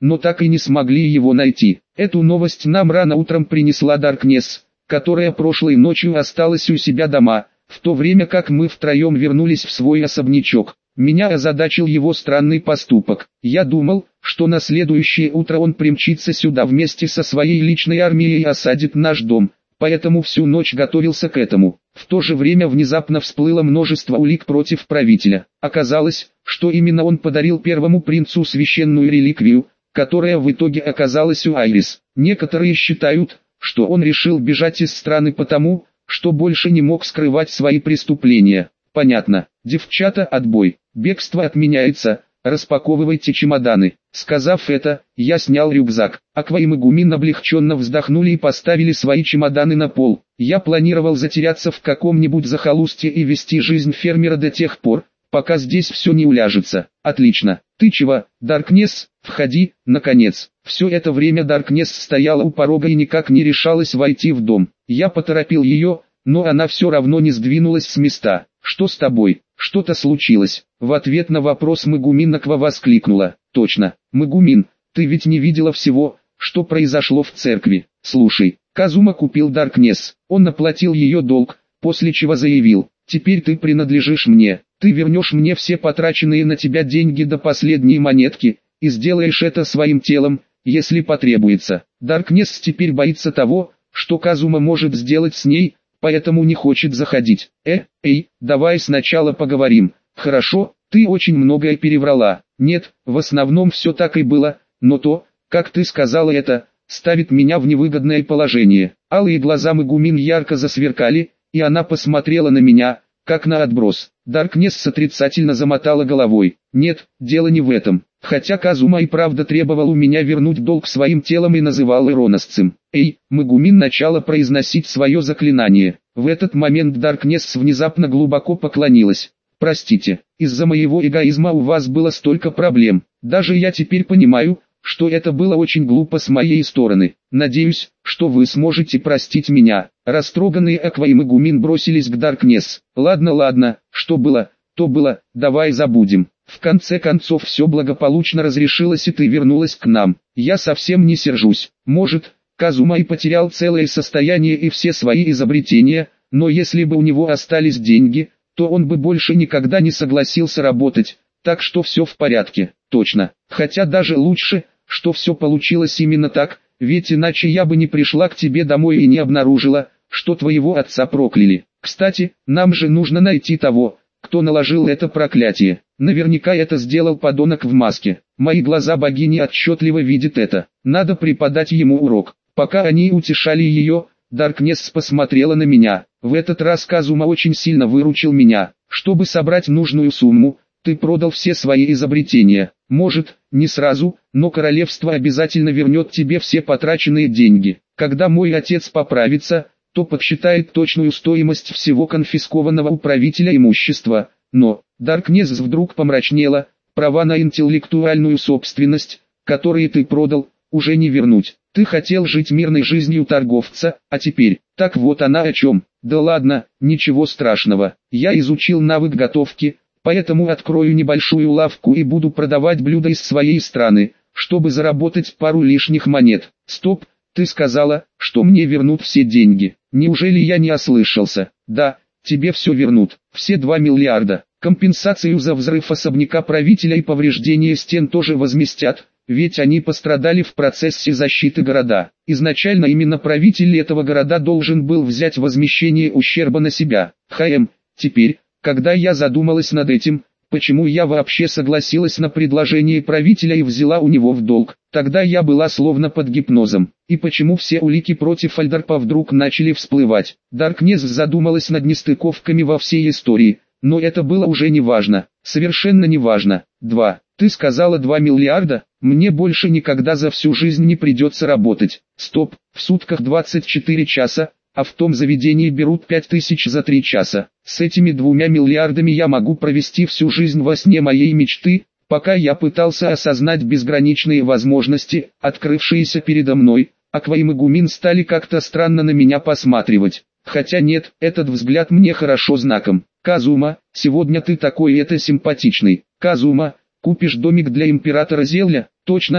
но так и не смогли его найти. Эту новость нам рано утром принесла Даркнесс, которая прошлой ночью осталась у себя дома, в то время как мы втроем вернулись в свой особнячок. Меня озадачил его странный поступок. Я думал, что на следующее утро он примчится сюда вместе со своей личной армией и осадит наш дом, поэтому всю ночь готовился к этому. В то же время внезапно всплыло множество улик против правителя. Оказалось, что именно он подарил первому принцу священную реликвию, которая в итоге оказалась у Айрис. Некоторые считают, что он решил бежать из страны потому, что больше не мог скрывать свои преступления. Понятно. Девчата, отбой. Бегство отменяется, распаковывайте чемоданы. Сказав это, я снял рюкзак. Акваим и Гумин облегченно вздохнули и поставили свои чемоданы на пол. Я планировал затеряться в каком-нибудь захолустье и вести жизнь фермера до тех пор, пока здесь все не уляжется. Отлично. Ты чего, Даркнесс? Входи, наконец. Все это время Даркнесс стояла у порога и никак не решалась войти в дом. Я поторопил ее, но она все равно не сдвинулась с места. Что с тобой? Что-то случилось? В ответ на вопрос Мегумин Аква воскликнула. Точно, Мегумин, ты ведь не видела всего, что произошло в церкви. Слушай, Казума купил Даркнесс. Он оплатил ее долг, после чего заявил: теперь ты принадлежишь мне. Ты вернешь мне все потраченные на тебя деньги до последней монетки, и сделаешь это своим телом, если потребуется. Даркнесс теперь боится того, что Казума может сделать с ней, поэтому не хочет заходить. Эй, давай сначала поговорим. Хорошо, ты очень многое переврала. Нет, в основном все так и было, но то, как ты сказала это, ставит меня в невыгодное положение. Алые глаза Мегумин ярко засверкали, и она посмотрела на меня, как на отброс. Даркнесс отрицательно замотала головой. Нет, дело не в этом. Хотя Казума и правда требовал у меня вернуть долг своим телом и называл ироносцем. Эй, Мегумин начала произносить свое заклинание. В этот момент Даркнесс внезапно глубоко поклонилась. Простите, из-за моего эгоизма у вас было столько проблем. Даже я теперь понимаю, что это было очень глупо с моей стороны. Надеюсь, что вы сможете простить меня. Растроганные Аква и Мегумин бросились к Даркнесс. Ладно, что было, то было, давай забудем. В конце концов все благополучно разрешилось и ты вернулась к нам. Я совсем не сержусь. Может, Казума и потерял целое состояние и все свои изобретения, но если бы у него остались деньги, то он бы больше никогда не согласился работать, так что все в порядке, точно. Хотя даже лучше, что все получилось именно так, ведь иначе я бы не пришла к тебе домой и не обнаружила, что твоего отца прокляли. Кстати, нам же нужно найти того, кто наложил это проклятие. Наверняка это сделал подонок в маске. Мои глаза богини отчетливо видят это. Надо преподать ему урок. Пока они утешали ее, Даркнесс посмотрела на меня. В этот раз Казума очень сильно выручил меня. Чтобы собрать нужную сумму, ты продал все свои изобретения. Может, не сразу, но королевство обязательно вернет тебе все потраченные деньги. Когда мой отец поправится, то подсчитает точную стоимость всего конфискованного у правителя имущества. Но, Даркнесс вдруг помрачнела, права на интеллектуальную собственность, которые ты продал, уже не вернуть. Ты хотел жить мирной жизнью торговца, а теперь, так вот она о чем. Да ладно, ничего страшного. Я изучил навык готовки, поэтому открою небольшую лавку и буду продавать блюда из своей страны, чтобы заработать пару лишних монет. Стоп, ты сказала, что мне вернут все деньги. Неужели я не ослышался? Да, тебе все вернут. Все 2 миллиарда. Компенсацию за взрыв особняка правителя и повреждение стен тоже возместят, ведь они пострадали в процессе защиты города. Изначально именно правитель этого города должен был взять возмещение ущерба на себя. Теперь, когда я задумалась над этим, почему я вообще согласилась на предложение правителя и взяла у него в долг, тогда я была словно под гипнозом. И почему все улики против Альдарпа вдруг начали всплывать? Даркнесс задумалась над нестыковками во всей истории, но это было уже не важно, совершенно не важно. Ты сказала 2 миллиарда? Мне больше никогда за всю жизнь не придется работать. Стоп, в сутках 24 часа, а в том заведении берут 5000 за 3 часа. С этими 2 миллиардами я могу провести всю жизнь во сне моей мечты, пока я пытался осознать безграничные возможности, открывшиеся передо мной. Аква и Мегумин стали как-то странно на меня посматривать. Хотя нет, этот взгляд мне хорошо знаком. Казума, сегодня ты такой симпатичный. Казума, купишь домик для императора Зелля? Точно,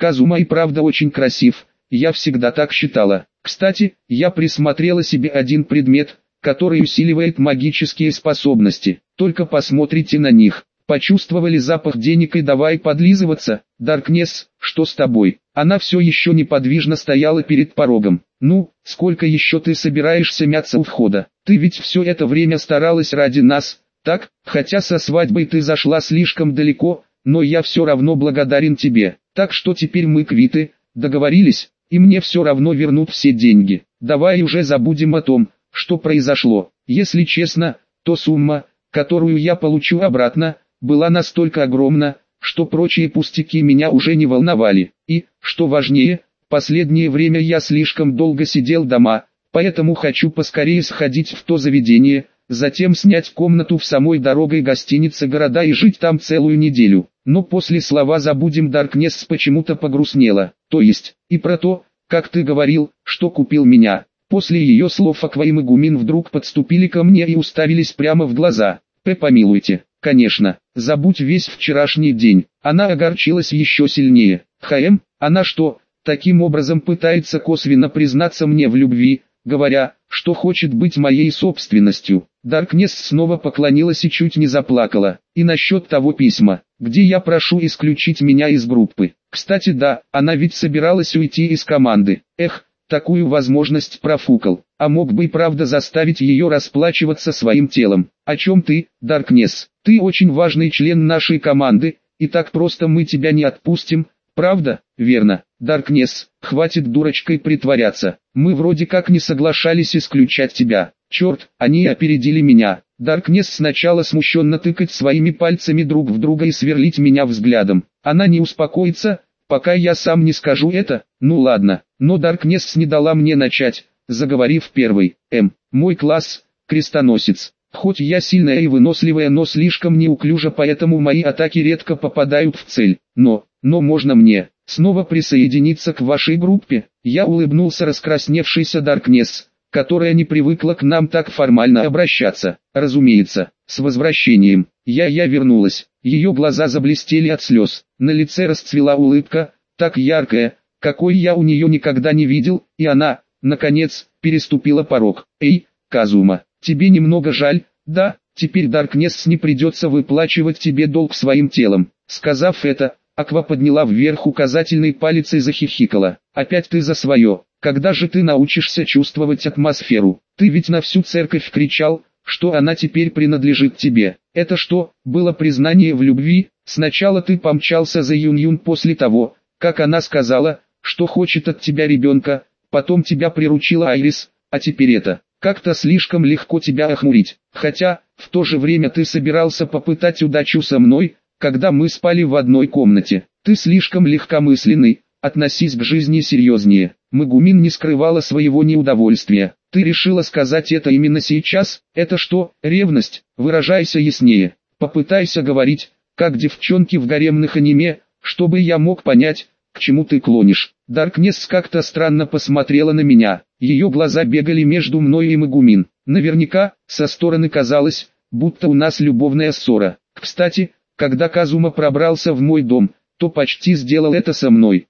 Казума и правда очень красив, я всегда так считала. Кстати, я присмотрела себе один предмет, который усиливает магические способности. Только посмотрите на них. Почувствовали запах денег и давай подлизываться. Даркнесс, что с тобой? Она все еще неподвижно стояла перед порогом. Ну, сколько еще ты собираешься мяться у входа? Ты ведь все это время старалась ради нас, так? Хотя со свадьбой ты зашла слишком далеко, но я все равно благодарен тебе. Так что теперь мы квиты, договорились, и мне все равно вернут все деньги. Давай уже забудем о том, что произошло. Если честно, то сумма, которую я получу обратно, была настолько огромна, что прочие пустяки меня уже не волновали. И, что важнее, последнее время я слишком долго сидел дома, поэтому хочу поскорее сходить в то заведение, затем снять комнату в самой дорогой гостинице города и жить там целую неделю. Но после слова «забудем» Даркнесс почему-то погрустнела. То есть, и про то, как ты говорил, что купил меня. После ее слов Аква и Мегумин вдруг подступили ко мне и уставились прямо в глаза. Помилуйте, конечно, забудь весь вчерашний день. Она огорчилась еще сильнее. Она что, таким образом пытается косвенно признаться мне в любви, говоря, что хочет быть моей собственностью? Даркнесс снова поклонилась и чуть не заплакала. И насчет того письма, где я прошу исключить меня из группы. Кстати, да, она ведь собиралась уйти из команды. Такую возможность профукал, а мог бы и правда заставить ее расплачиваться своим телом. О чем ты, Даркнесс? Ты очень важный член нашей команды, и так просто мы тебя не отпустим, правда? Верно. Даркнесс, хватит дурочкой притворяться. Мы вроде как не соглашались исключать тебя. Черт, они опередили меня. Даркнесс сначала смущенно тыкать своими пальцами друг в друга и сверлить меня взглядом. Она не успокоится, пока я сам не скажу это. Ну ладно, но Даркнесс не дала мне начать, заговорив первой. Мой класс, крестоносец. Хоть я сильная и выносливая, но слишком неуклюжа, поэтому мои атаки редко попадают в цель. Но можно мне снова присоединиться к вашей группе? Я улыбнулся раскрасневшейся Даркнесс, которая не привыкла к нам так формально обращаться. Разумеется, с возвращением. Я вернулась. Ее глаза заблестели от слез. На лице расцвела улыбка, так яркая, какой я у нее никогда не видел, и она, наконец, переступила порог. Казума, тебе немного жаль, да? Теперь Даркнесс не придется выплачивать тебе долг своим телом. Сказав это, Аква подняла вверх указательный палец и захихикала. Опять ты за свое. Когда же ты научишься чувствовать атмосферу? Ты ведь на всю церковь кричал, что она теперь принадлежит тебе. Это что, было признание в любви? Сначала ты помчался за Юн-Юн после того, как она сказала, что хочет от тебя ребенка, потом тебя приручила Айрис, а теперь это. Как-то слишком легко тебя охмурить. Хотя, в то же время ты собирался попытать удачу со мной, когда мы спали в одной комнате. Ты слишком легкомысленный, относись к жизни серьезнее. Мегумин не скрывала своего неудовольствия. Ты решила сказать это именно сейчас? Это что, ревность? Выражайся яснее. Попытайся говорить, как девчонки в гаремных аниме, чтобы я мог понять, к чему ты клонишь. Даркнесс как-то странно посмотрела на меня. Ее глаза бегали между мной и Мегумин. Наверняка, со стороны казалось, будто у нас любовная ссора. Кстати, когда Казума пробрался в мой дом, то почти сделал это со мной.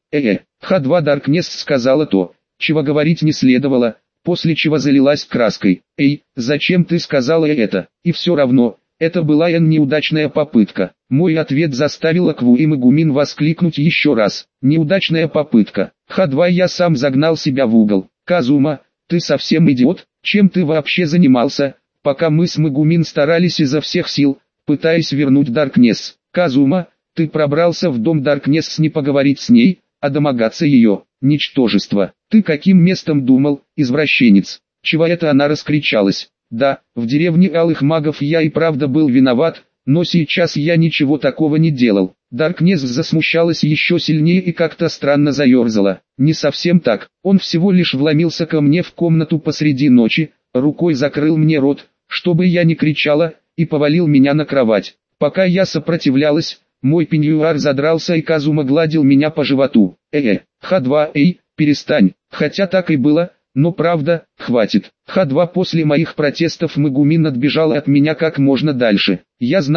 Х2 Даркнесс сказала то, чего говорить не следовало, после чего залилась краской. Зачем ты сказала это? И все равно, это была неудачная попытка. Мой ответ заставил Акву и Мегумин воскликнуть еще раз. Неудачная попытка. Х2 я сам загнал себя в угол. Казума, ты совсем идиот? Чем ты вообще занимался, пока мы с Мегумин старались изо всех сил, пытаясь вернуть Даркнесс? Казума, ты пробрался в дом Даркнесс не поговорить с ней, а домогаться ее. Ничтожество. Ты каким местом думал, извращенец? Чего это она раскричалась? Да, в деревне Алых Магов я и правда был виноват, но сейчас я ничего такого не делал. Даркнесс засмущалась еще сильнее и как-то странно заерзала. Не совсем так, он всего лишь вломился ко мне в комнату посреди ночи, рукой закрыл мне рот, чтобы я не кричала, и повалил меня на кровать. Пока я сопротивлялась, мой пеньюар задрался и Казума гладил меня по животу. Х2, перестань, хотя так и было, но правда, хватит. Х2 после моих протестов Мегумин отбежала от меня как можно дальше. Я знала,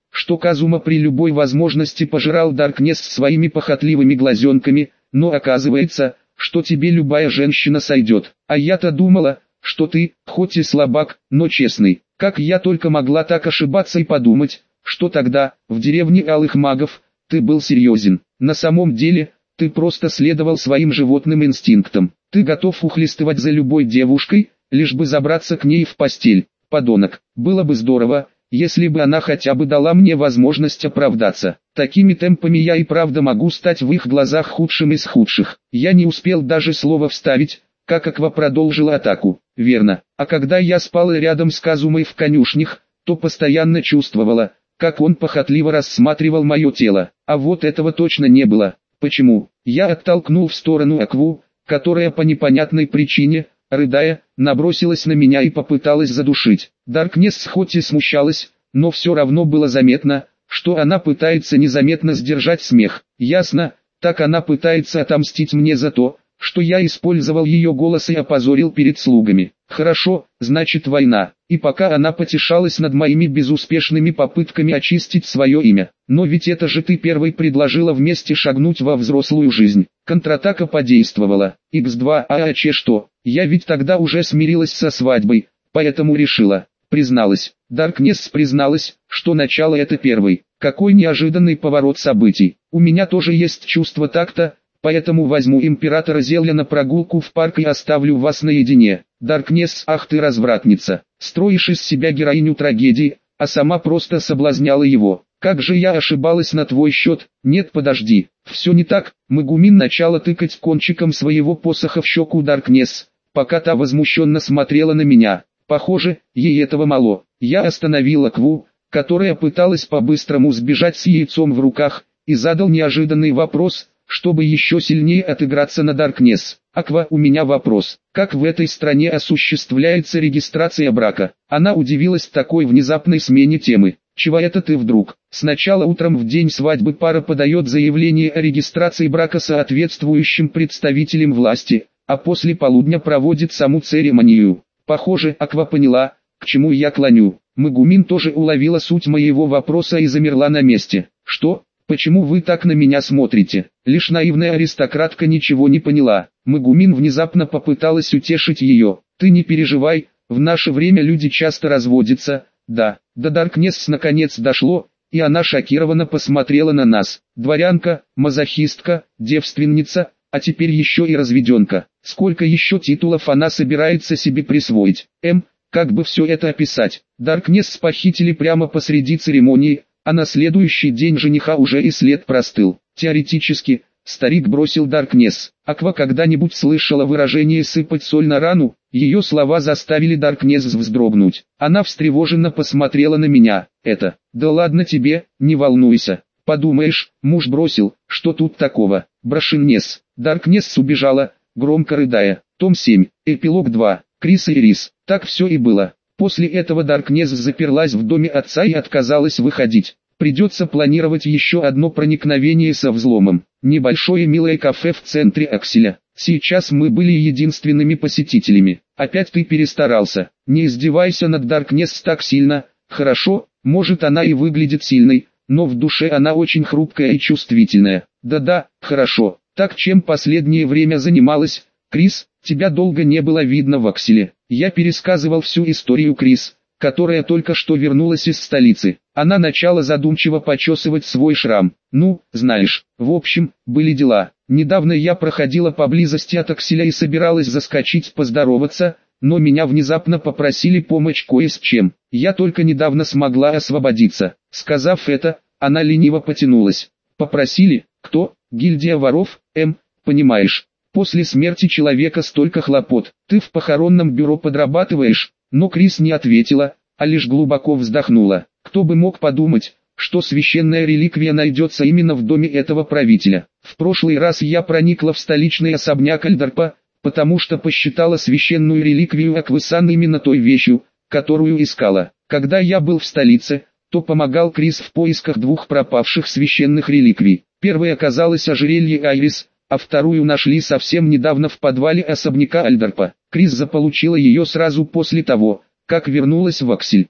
что Казума при любой возможности пожирал Даркнесс своими похотливыми глазенками, но оказывается, что тебе любая женщина сойдет. А я-то думала, что ты, хоть и слабак, но честный. Как я только могла так ошибаться и подумать, что тогда, в деревне Алых Магов, ты был серьезен. На самом деле, ты просто следовал своим животным инстинктам. Ты готов ухлестывать за любой девушкой, лишь бы забраться к ней в постель. Подонок, было бы здорово, если бы она хотя бы дала мне возможность оправдаться. Такими темпами я и правда могу стать в их глазах худшим из худших. Я не успел даже слова вставить, как Аква продолжила атаку. Верно, а когда я спала рядом с Казумой в конюшнях, то постоянно чувствовала, как он похотливо рассматривал мое тело. А вот этого точно не было. Почему? Я оттолкнул в сторону Акву, которая по непонятной причине, рыдая, набросилась на меня и попыталась задушить. Даркнесс хоть и смущалась, но все равно было заметно, что она пытается незаметно сдержать смех. Ясно, так она пытается отомстить мне за то, что я использовал ее голос и опозорил перед слугами. Хорошо, значит война. И пока она потешалась над моими безуспешными попытками очистить свое имя. Но ведь это же ты первой предложила вместе шагнуть во взрослую жизнь. Контратака подействовала. Х2, а че что? Я ведь тогда уже смирилась со свадьбой, поэтому решила. Призналась. Даркнесс призналась, что начало это первый. Какой неожиданный поворот событий. У меня тоже есть чувство такта, поэтому возьму императора Зелья на прогулку в парк и оставлю вас наедине. Даркнесс, ах ты развратница. Строишь из себя героиню трагедии, а сама просто соблазняла его. Как же я ошибалась на твой счет. Нет, подожди, все не так. Мегумин начала тыкать кончиком своего посоха в щеку Даркнесс, пока та возмущенно смотрела на меня. Похоже, ей этого мало. Я остановил Акву, которая пыталась по-быстрому сбежать с яйцом в руках, и задал неожиданный вопрос, чтобы еще сильнее отыграться на Даркнесс. Аква, у меня вопрос. Как в этой стране осуществляется регистрация брака? Она удивилась такой внезапной смене темы. Чего это ты вдруг? Сначала утром в день свадьбы пара подает заявление о регистрации брака соответствующим представителям власти, а после полудня проводит саму церемонию. Похоже, Аква поняла, к чему я клоню. Мегумин тоже уловила суть моего вопроса и замерла на месте. Что? Почему вы так на меня смотрите? Лишь наивная аристократка ничего не поняла. Мегумин внезапно попыталась утешить ее. Ты не переживай, в наше время люди часто разводятся. Да, до Даркнесс наконец дошло, и она шокированно посмотрела на нас. Дворянка, мазохистка, девственница, а теперь еще и разведенка. Сколько еще титулов она собирается себе присвоить? Как бы все это описать? Даркнесс похитили прямо посреди церемонии, а на следующий день жениха уже и след простыл. Теоретически, старик бросил Даркнесс. Аква когда-нибудь слышала выражение «сыпать соль на рану»? Ее слова заставили Даркнесс вздрогнуть. Она встревоженно посмотрела на меня. Да ладно тебе, не волнуйся. Подумаешь, муж бросил, что тут такого? Брошеннес. Даркнесс убежала, громко рыдая. Том 7, эпилог 2. Крис и Рис. Так все и было. После этого Даркнесс заперлась в доме отца и отказалась выходить. Придется планировать еще одно проникновение со взломом. Небольшое милое кафе в центре Акселя. Сейчас мы были единственными посетителями. Опять ты перестарался. Не издевайся над Даркнесс так сильно. Хорошо, может она и выглядит сильной, но в душе она очень хрупкая и чувствительная. Да-да, хорошо. Так чем последнее время занималась, Крис? Тебя долго не было видно в Акселе. Я пересказывал всю историю Крис, которая только что вернулась из столицы. Она начала задумчиво почесывать свой шрам. Ну, знаешь, в общем, были дела. Недавно я проходила поблизости от Акселя и собиралась заскочить поздороваться, но меня внезапно попросили помочь кое с чем. Я только недавно смогла освободиться. Сказав это, она лениво потянулась. Попросили? Кто? Гильдия воров? Понимаешь. После смерти человека столько хлопот. Ты в похоронном бюро подрабатываешь? Но Крис не ответила, а лишь глубоко вздохнула. Кто бы мог подумать, что священная реликвия найдется именно в доме этого правителя. В прошлый раз я проникла в столичный особняк Альдарпа, потому что посчитала священную реликвию Аквы-сан именно той вещью, которую искала. Когда я был в столице, то помогал Крис в поисках двух пропавших священных реликвий. Первой оказалось ожерелье Айрис, а вторую нашли совсем недавно в подвале особняка Альдарпа. Крис заполучила ее сразу после того, как вернулась в Аксель.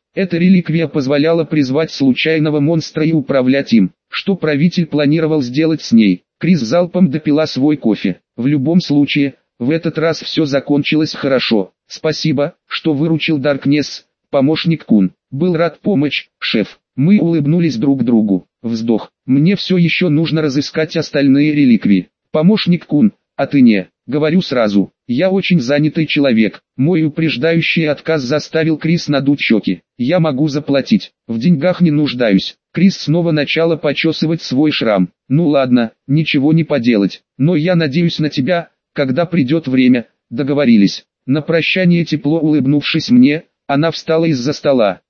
Эта реликвия позволяла призвать случайного монстра и управлять им. Что правитель планировал сделать с ней? Крис залпом допила свой кофе. В любом случае, в этот раз все закончилось хорошо. Спасибо, что выручил Даркнесс, помощник Кун. Был рад помочь, шеф. Мы улыбнулись друг другу. Вздох. Мне все еще нужно разыскать остальные реликвии. Помощник Кун, а ты не. Говорю сразу, я очень занятый человек. Мой упреждающий отказ заставил Крис надуть щеки. Я могу заплатить. В деньгах не нуждаюсь. Крис снова начала почесывать свой шрам. Ну ладно, ничего не поделать. Но я надеюсь на тебя, когда придет время. Договорились. На прощание тепло улыбнувшись мне, она встала из-за стола.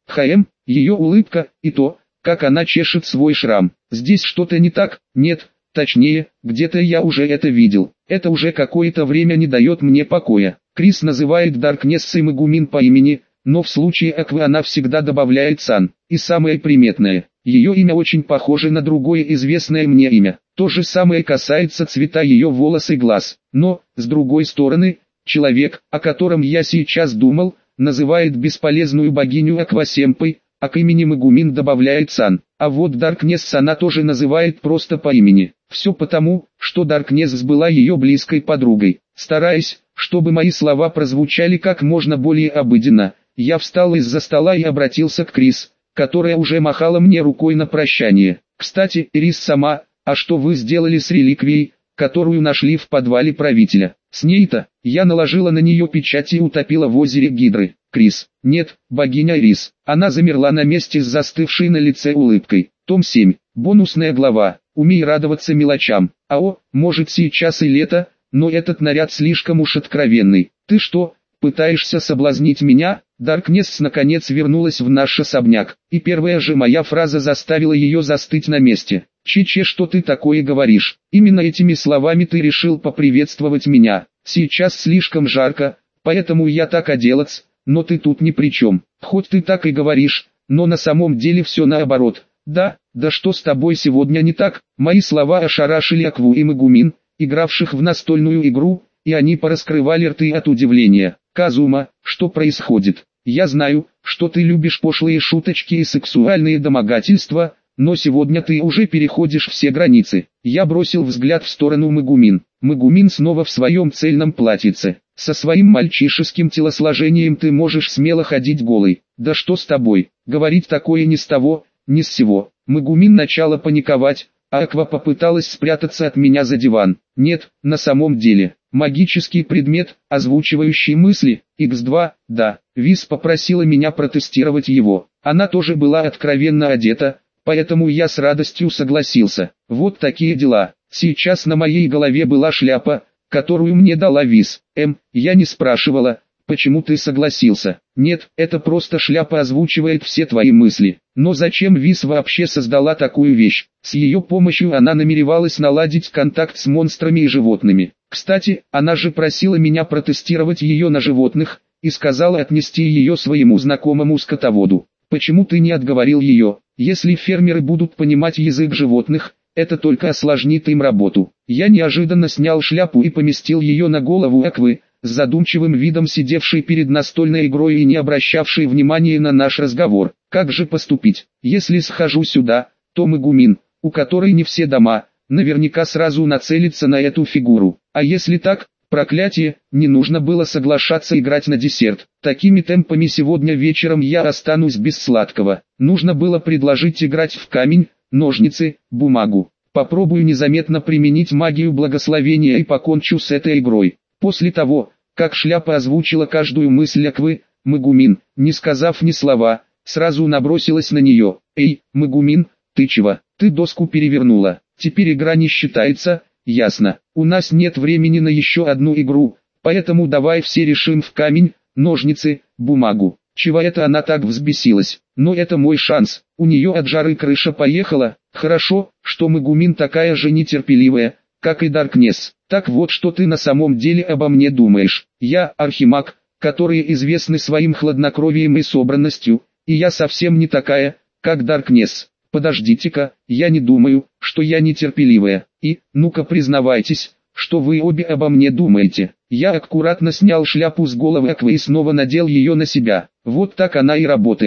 Ее улыбка и то, как она чешет свой шрам. Здесь что-то не так? Нет, точнее, где-то я уже это видел. Это уже какое-то время не дает мне покоя. Крис называет Даркнесс и Мегумин по имени, но в случае Аквы она всегда добавляет Сан. И самое приметное, ее имя очень похоже на другое известное мне имя. То же самое касается цвета ее волос и глаз. Но, с другой стороны, человек, о котором я сейчас думал, называет бесполезную богиню Аквасемпой, а к имени Мегумин добавляет Сан. А вот Даркнесс она тоже называет просто по имени. Все потому, что Даркнесс была ее близкой подругой. Стараясь, чтобы мои слова прозвучали как можно более обыденно, я встал из-за стола и обратился к Крис, которая уже махала мне рукой на прощание. Кстати, Рис сама, а что вы сделали с реликвией, которую нашли в подвале правителя? С ней-то, я наложила на нее печать и утопила в озере Гидры. Крис, нет, богиня Рис. Она замерла на месте с застывшей на лице улыбкой. Том 7, бонусная глава. Умей радоваться мелочам. Может сейчас и лето, но этот наряд слишком уж откровенный. Ты что, пытаешься соблазнить меня? Даркнесс наконец вернулась в наш особняк, и первая же моя фраза заставила ее застыть на месте. Чиче, что ты такое говоришь? Именно этими словами ты решил поприветствовать меня. Сейчас слишком жарко, поэтому я так оделась, но ты тут ни при чем. Хоть ты так и говоришь, но на самом деле все наоборот. Да что с тобой сегодня не так? Мои слова ошарашили Акву и Мегумин, игравших в настольную игру, и они пораскрывали рты от удивления. Казума, что происходит? Я знаю, что ты любишь пошлые шуточки и сексуальные домогательства, но сегодня ты уже переходишь все границы. Я бросил взгляд в сторону Мегумин. Мегумин снова в своем цельном платьице. Со своим мальчишеским телосложением ты можешь смело ходить голой. Да что с тобой? Говорить такое ни с того, ни с сего. Мегумин начала паниковать, а Аква попыталась спрятаться от меня за диван. Нет, на самом деле, магический предмет, озвучивающий мысли, X2, да. Виз попросила меня протестировать его. Она тоже была откровенно одета, поэтому я с радостью согласился. Вот такие дела. Сейчас на моей голове была шляпа, которую мне дала Виз. Я не спрашивала, почему ты согласился. Нет, это просто шляпа озвучивает все твои мысли. Но зачем Виз вообще создала такую вещь? С ее помощью она намеревалась наладить контакт с монстрами и животными. Кстати, она же просила меня протестировать ее на животных, и сказала отнести ее своему знакомому скотоводу. Почему ты не отговорил ее? Если фермеры будут понимать язык животных, это только осложнит им работу. Я неожиданно снял шляпу и поместил ее на голову Аквы, с задумчивым видом сидевшей перед настольной игрой и не обращавшей внимания на наш разговор. Как же поступить? Если схожу сюда, то Мегумин, у которой не все дома, наверняка сразу нацелится на эту фигуру. А если так, проклятие, не нужно было соглашаться играть на десерт. Такими темпами сегодня вечером я останусь без сладкого. Нужно было предложить играть в камень, ножницы, бумагу. Попробую незаметно применить магию благословения и покончу с этой игрой. После того, как шляпа озвучила каждую мысль Аквы, Мегумин, не сказав ни слова, сразу набросилась на нее. «Эй, Мегумин, ты чего? Ты доску перевернула. Теперь игра не считается, ясно. У нас нет времени на еще одну игру, поэтому давай все решим в камень, ножницы, бумагу». Чего это она так взбесилась? Но это мой шанс. У нее от жары крыша поехала. Хорошо, что Мегумин такая же нетерпеливая, как и Даркнесс. Так вот, что ты на самом деле обо мне думаешь. Я архимаг, которые известны своим хладнокровием и собранностью, и я совсем не такая, как Даркнесс. Подождите-ка, я не думаю, что я нетерпеливая. И, ну-ка признавайтесь, что вы обе обо мне думаете. Я аккуратно снял шляпу с головы Аквы и снова надел ее на себя. Вот так она и работает.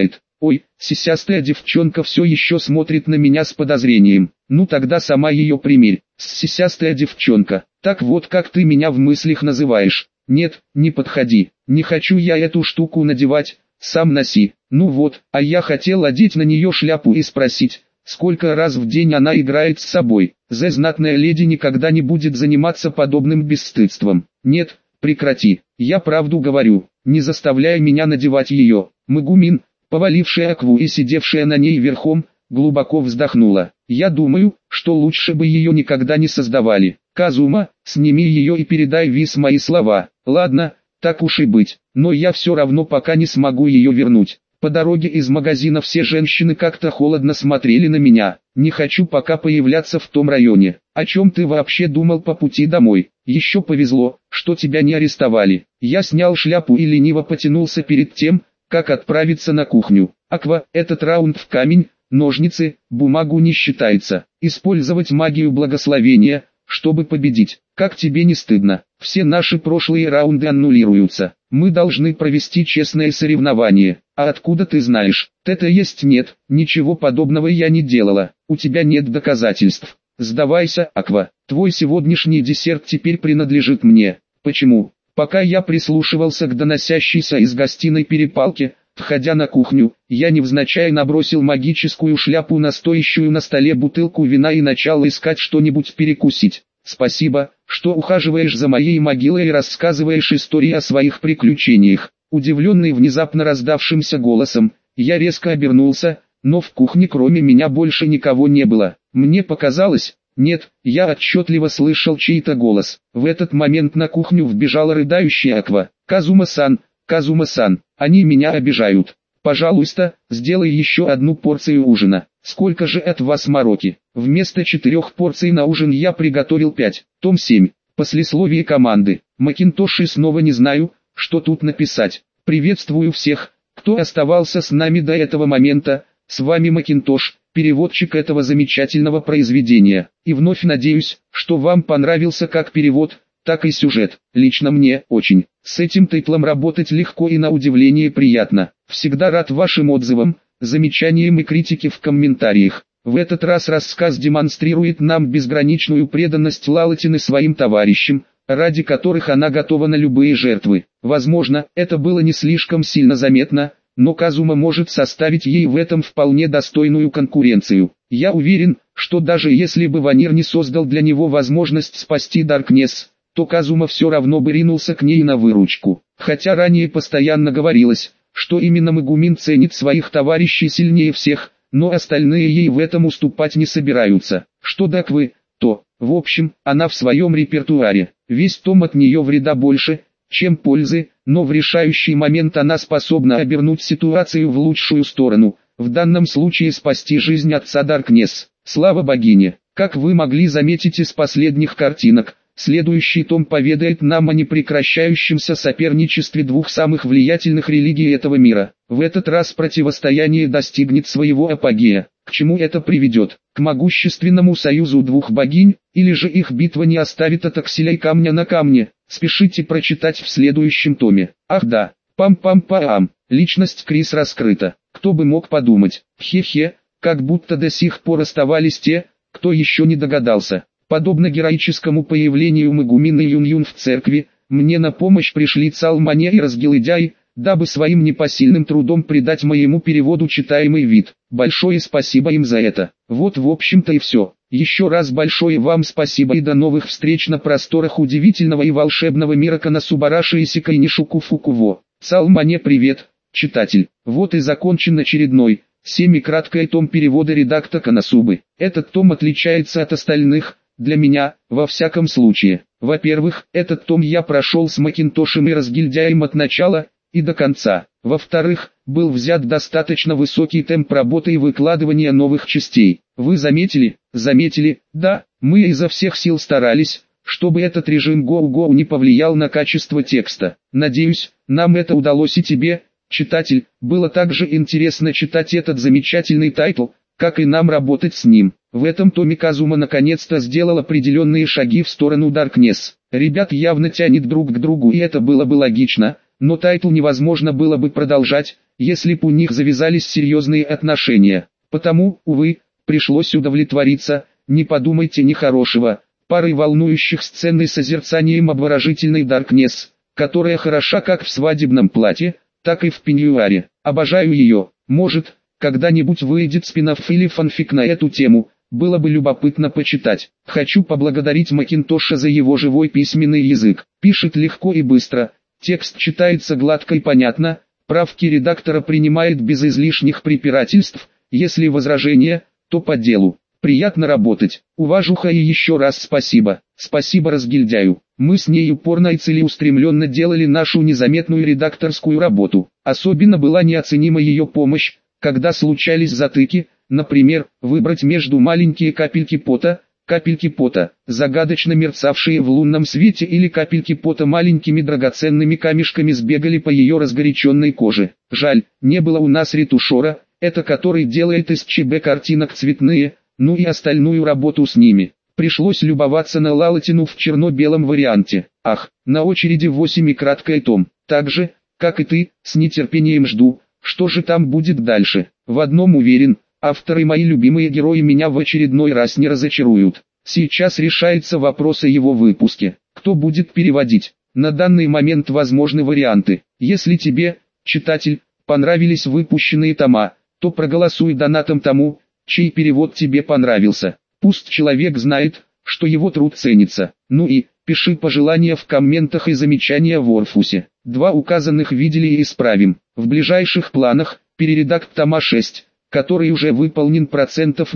Ой, сисястая девчонка все еще смотрит на меня с подозрением. Ну тогда сама ее примерь. Сисястая девчонка, так вот как ты меня в мыслях называешь. Нет, не подходи, не хочу я эту штуку надевать, сам носи. Ну вот, а я хотел одеть на нее шляпу и спросить, сколько раз в день она играет с собой. Знатная леди никогда не будет заниматься подобным бесстыдством. Нет, прекрати, я правду говорю, не заставляй меня надевать ее. Мегумин, повалившая Акву и сидевшая на ней верхом, глубоко вздохнула. Я думаю, что лучше бы ее никогда не создавали. Казума, сними ее и передай Вис мои слова. Ладно, так уж и быть, но я все равно пока не смогу ее вернуть. По дороге из магазина все женщины как-то холодно смотрели на меня. Не хочу пока появляться в том районе. О чем ты вообще думал по пути домой? Еще повезло, что тебя не арестовали. Я снял шляпу и лениво потянулся перед тем, как отправиться на кухню. Аква, этот раунд в камень, ножницы, бумагу не считается. Использовать магию благословения, чтобы победить. Как тебе не стыдно? Все наши прошлые раунды аннулируются. Мы должны провести честное соревнование. А откуда ты знаешь? Это есть нет, ничего подобного я не делала. У тебя нет доказательств. Сдавайся, Аква. Твой сегодняшний десерт теперь принадлежит мне. Почему? Пока я прислушивался к доносящейся из гостиной перепалке, входя на кухню, я невзначай набросил магическую шляпу на стоящую на столе бутылку вина и начал искать что-нибудь перекусить. Спасибо, что ухаживаешь за моей могилой и рассказываешь истории о своих приключениях. Удивленный внезапно раздавшимся голосом, я резко обернулся, но в кухне кроме меня больше никого не было. Мне показалось, нет, я отчетливо слышал чей-то голос. В этот момент на кухню вбежала рыдающая Аква. Казума-сан, Казума-сан, они меня обижают. Пожалуйста, сделай еще одну порцию ужина. Сколько же от вас мороки? Вместо 4 порций на ужин я приготовил 5. Том 7. Послесловие команды. Макинтоши снова не знаю, что тут написать. Приветствую всех, кто оставался с нами до этого момента. С вами Макинтош, переводчик этого замечательного произведения. И вновь надеюсь, что вам понравился как перевод, так и сюжет. Лично мне очень. С этим тайтлом работать легко и на удивление приятно. Всегда рад вашим отзывам, замечаниям и критике в комментариях. В этот раз рассказ демонстрирует нам безграничную преданность Лалатины своим товарищам, ради которых она готова на любые жертвы. Возможно, это было не слишком сильно заметно, но Казума может составить ей в этом вполне достойную конкуренцию. Я уверен, что даже если бы Ванир не создал для него возможность спасти Даркнесс, то Казума все равно бы ринулся к ней на выручку. Хотя ранее постоянно говорилось, что именно Мегумин ценит своих товарищей сильнее всех, но остальные ей в этом уступать не собираются. Что до Аквы, то, в общем, она в своем репертуаре. Весь том от нее вреда больше, чем пользы, но в решающий момент она способна обернуть ситуацию в лучшую сторону, в данном случае спасти жизнь отца Даркнесс. Слава богине! Как вы могли заметить из последних картинок, следующий том поведает нам о непрекращающемся соперничестве двух самых влиятельных религий этого мира. В этот раз противостояние достигнет своего апогея. К чему это приведет? К могущественному союзу двух богинь, или же их битва не оставит от акселей камня на камне? Спешите прочитать в следующем томе. Ах да, пам-пам-пам, личность Крис раскрыта. Кто бы мог подумать? Хе-хе, как будто до сих пор оставались те, кто еще не догадался. Подобно героическому появлению Мегумин и Юн-Юн в церкви, мне на помощь пришли Цалмане и Разгилыдяй, дабы своим непосильным трудом придать моему переводу читаемый вид. Большое спасибо им за это. Вот в общем-то и все. Еще раз большое вам спасибо и до новых встреч на просторах удивительного и волшебного мира Коносубараши Исика и Нишуку Фукуво. Цалмане привет, читатель. Вот и закончен очередной, краткий том перевода редакта Коносубы. Этот том отличается от остальных, для меня, во всяком случае. Во-первых, этот том я прошел с Макинтошем и Разгильдяем от начала и до конца. Во-вторых, был взят достаточно высокий темп работы и выкладывания новых частей. Вы заметили? Заметили? Да, мы изо всех сил старались, чтобы этот режим Go-Go не повлиял на качество текста. Надеюсь, нам это удалось и тебе, читатель. Было также интересно читать этот замечательный тайтл, как и нам работать с ним. В этом томе Казума наконец-то сделал определенные шаги в сторону Даркнесс. Ребят явно тянет друг к другу, и это было бы логично, но тайтл невозможно было бы продолжать, если б у них завязались серьезные отношения. Потому, увы, пришлось удовлетвориться, не подумайте нехорошего, парой волнующих сцен и созерцанием обворожительной Даркнесс, которая хороша как в свадебном платье, так и в пеньюаре. Обожаю ее. Может, когда-нибудь выйдет спин-офф или фанфик на эту тему, было бы любопытно почитать. Хочу поблагодарить Макинтоша за его живой письменный язык. Пишет легко и быстро, текст читается гладко и понятно, правки редактора принимает без излишних препирательств, если возражения, то по делу. Приятно работать. Уважуха и еще раз спасибо. Спасибо разгильдяю. Мы с ней упорно и целеустремленно делали нашу незаметную редакторскую работу. Особенно была неоценима ее помощь, когда случались затыки, например, выбрать между маленькие капельки пота, загадочно мерцавшие в лунном свете, или капельки пота маленькими драгоценными камешками сбегали по ее разгоряченной коже. Жаль, не было у нас ретушера, это который делает из ЧБ картинок цветные, ну и остальную работу с ними. Пришлось любоваться на Лалатину в черно-белом варианте. Ах, на очереди 8 и краткий том. Так же, как и ты, с нетерпением жду, что же там будет дальше. В одном уверен, авторы мои любимые герои меня в очередной раз не разочаруют. Сейчас решается вопрос о его выпуске. Кто будет переводить? На данный момент возможны варианты. Если тебе, читатель, понравились выпущенные тома, то проголосуй донатом тому, чей перевод тебе понравился. Пусть человек знает, что его труд ценится. Ну и, пиши пожелания в комментах и замечания в Орфусе. 2 указанных видели и исправим. В ближайших планах, перередакт тома 6, который уже выполнен процентов на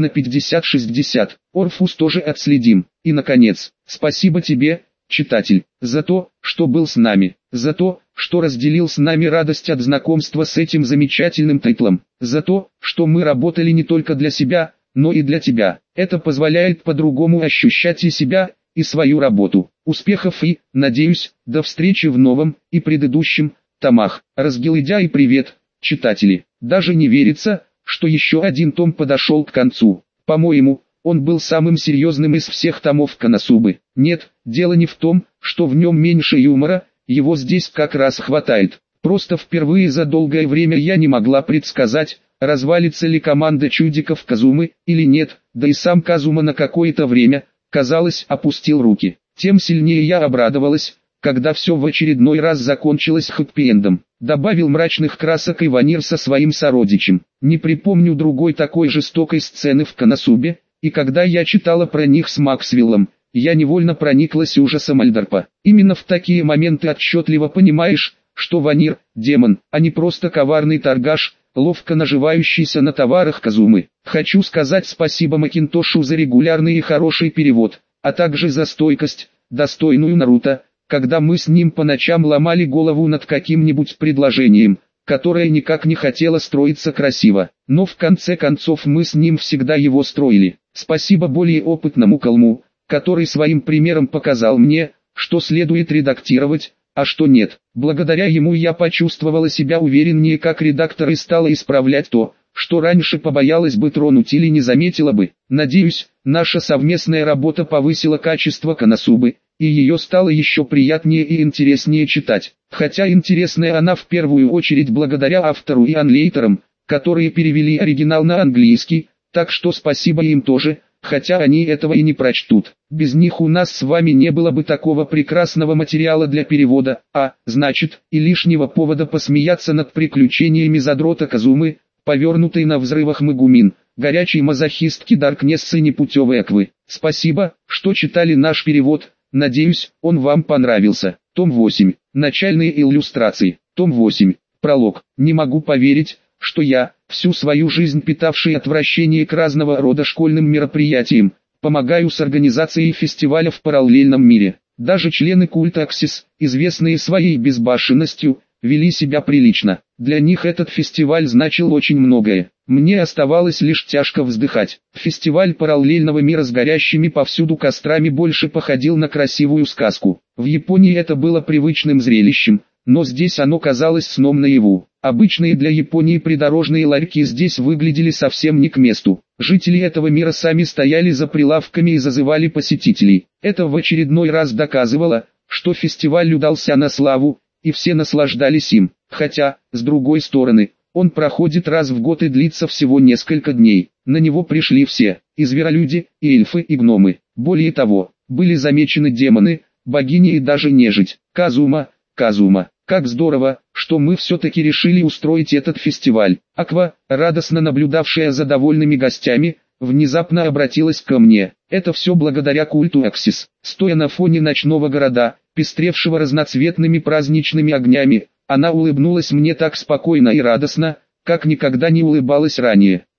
50-60. Орфус тоже отследим. И наконец, спасибо тебе, читатель, за то, что был с нами, за то, что разделил с нами радость от знакомства с этим замечательным тайтлом, за то, что мы работали не только для себя, но и для тебя. Это позволяет по-другому ощущать и себя, и свою работу. Успехов и, надеюсь, до встречи в новом и предыдущем томах. Разгильдя и привет, читатели. Даже не верится, что еще один том подошел к концу. По-моему, он был самым серьезным из всех томов Коносубы. Нет, дело не в том, что в нем меньше юмора, его здесь как раз хватает. Просто впервые за долгое время я не могла предсказать, развалится ли команда чудиков Казумы или нет, да и сам Казума на какое-то время, казалось, опустил руки. Тем сильнее я обрадовалась, когда все в очередной раз закончилось хэппи-эндом. Добавил мрачных красок и Ванир со своим сородичем. Не припомню другой такой жестокой сцены в Коносубе, и когда я читала про них с Максвеллом, я невольно прониклась ужасом Альдорпа. Именно в такие моменты отчетливо понимаешь, что Ванир – демон, а не просто коварный торгаш, ловко наживающийся на товарах Казумы. Хочу сказать спасибо Макинтошу за регулярный и хороший перевод, а также за стойкость, достойную Наруто, когда мы с ним по ночам ломали голову над каким-нибудь предложением, которое никак не хотело строиться красиво, но в конце концов мы с ним всегда его строили. Спасибо более опытному Калму, который своим примером показал мне, что следует редактировать, а что нет. Благодаря ему я почувствовала себя увереннее как редактор и стала исправлять то, что раньше побоялась бы тронуть или не заметила бы. Надеюсь, наша совместная работа повысила качество Коносубы, и ее стало еще приятнее и интереснее читать. Хотя интересная она в первую очередь благодаря автору и анлейтерам, которые перевели оригинал на английский, так что спасибо им тоже, хотя они этого и не прочтут. Без них у нас с вами не было бы такого прекрасного материала для перевода, а, значит, и лишнего повода посмеяться над приключениями задрота Казумы, повернутой на взрывах Мегумин, горячей мазохистки Даркнессы непутевой Аквы. Спасибо, что читали наш перевод, надеюсь, он вам понравился. Том 8. Начальные иллюстрации. Том 8. Пролог. Не могу поверить, что я, всю свою жизнь питавший отвращение к разного рода школьным мероприятиям, помогаю с организацией фестиваля в параллельном мире. Даже члены культа Аксис, известные своей безбашенностью, вели себя прилично. Для них этот фестиваль значил очень многое. Мне оставалось лишь тяжко вздыхать. Фестиваль параллельного мира с горящими повсюду кострами больше походил на красивую сказку. В Японии это было привычным зрелищем, но здесь оно казалось сном наяву. Обычные для Японии придорожные ларьки здесь выглядели совсем не к месту. Жители этого мира сами стояли за прилавками и зазывали посетителей. Это в очередной раз доказывало, что фестиваль удался на славу, и все наслаждались им. Хотя, с другой стороны, он проходит раз в год и длится всего несколько дней. На него пришли все, и зверолюди, и эльфы, и гномы. Более того, были замечены демоны, богини и даже нежить. Казума, Казума, как здорово, что мы все-таки решили устроить этот фестиваль. Аква, радостно наблюдавшая за довольными гостями, внезапно обратилась ко мне. Это все благодаря культу Аксис. Стоя на фоне ночного города, пестревшего разноцветными праздничными огнями, она улыбнулась мне так спокойно и радостно, как никогда не улыбалась ранее.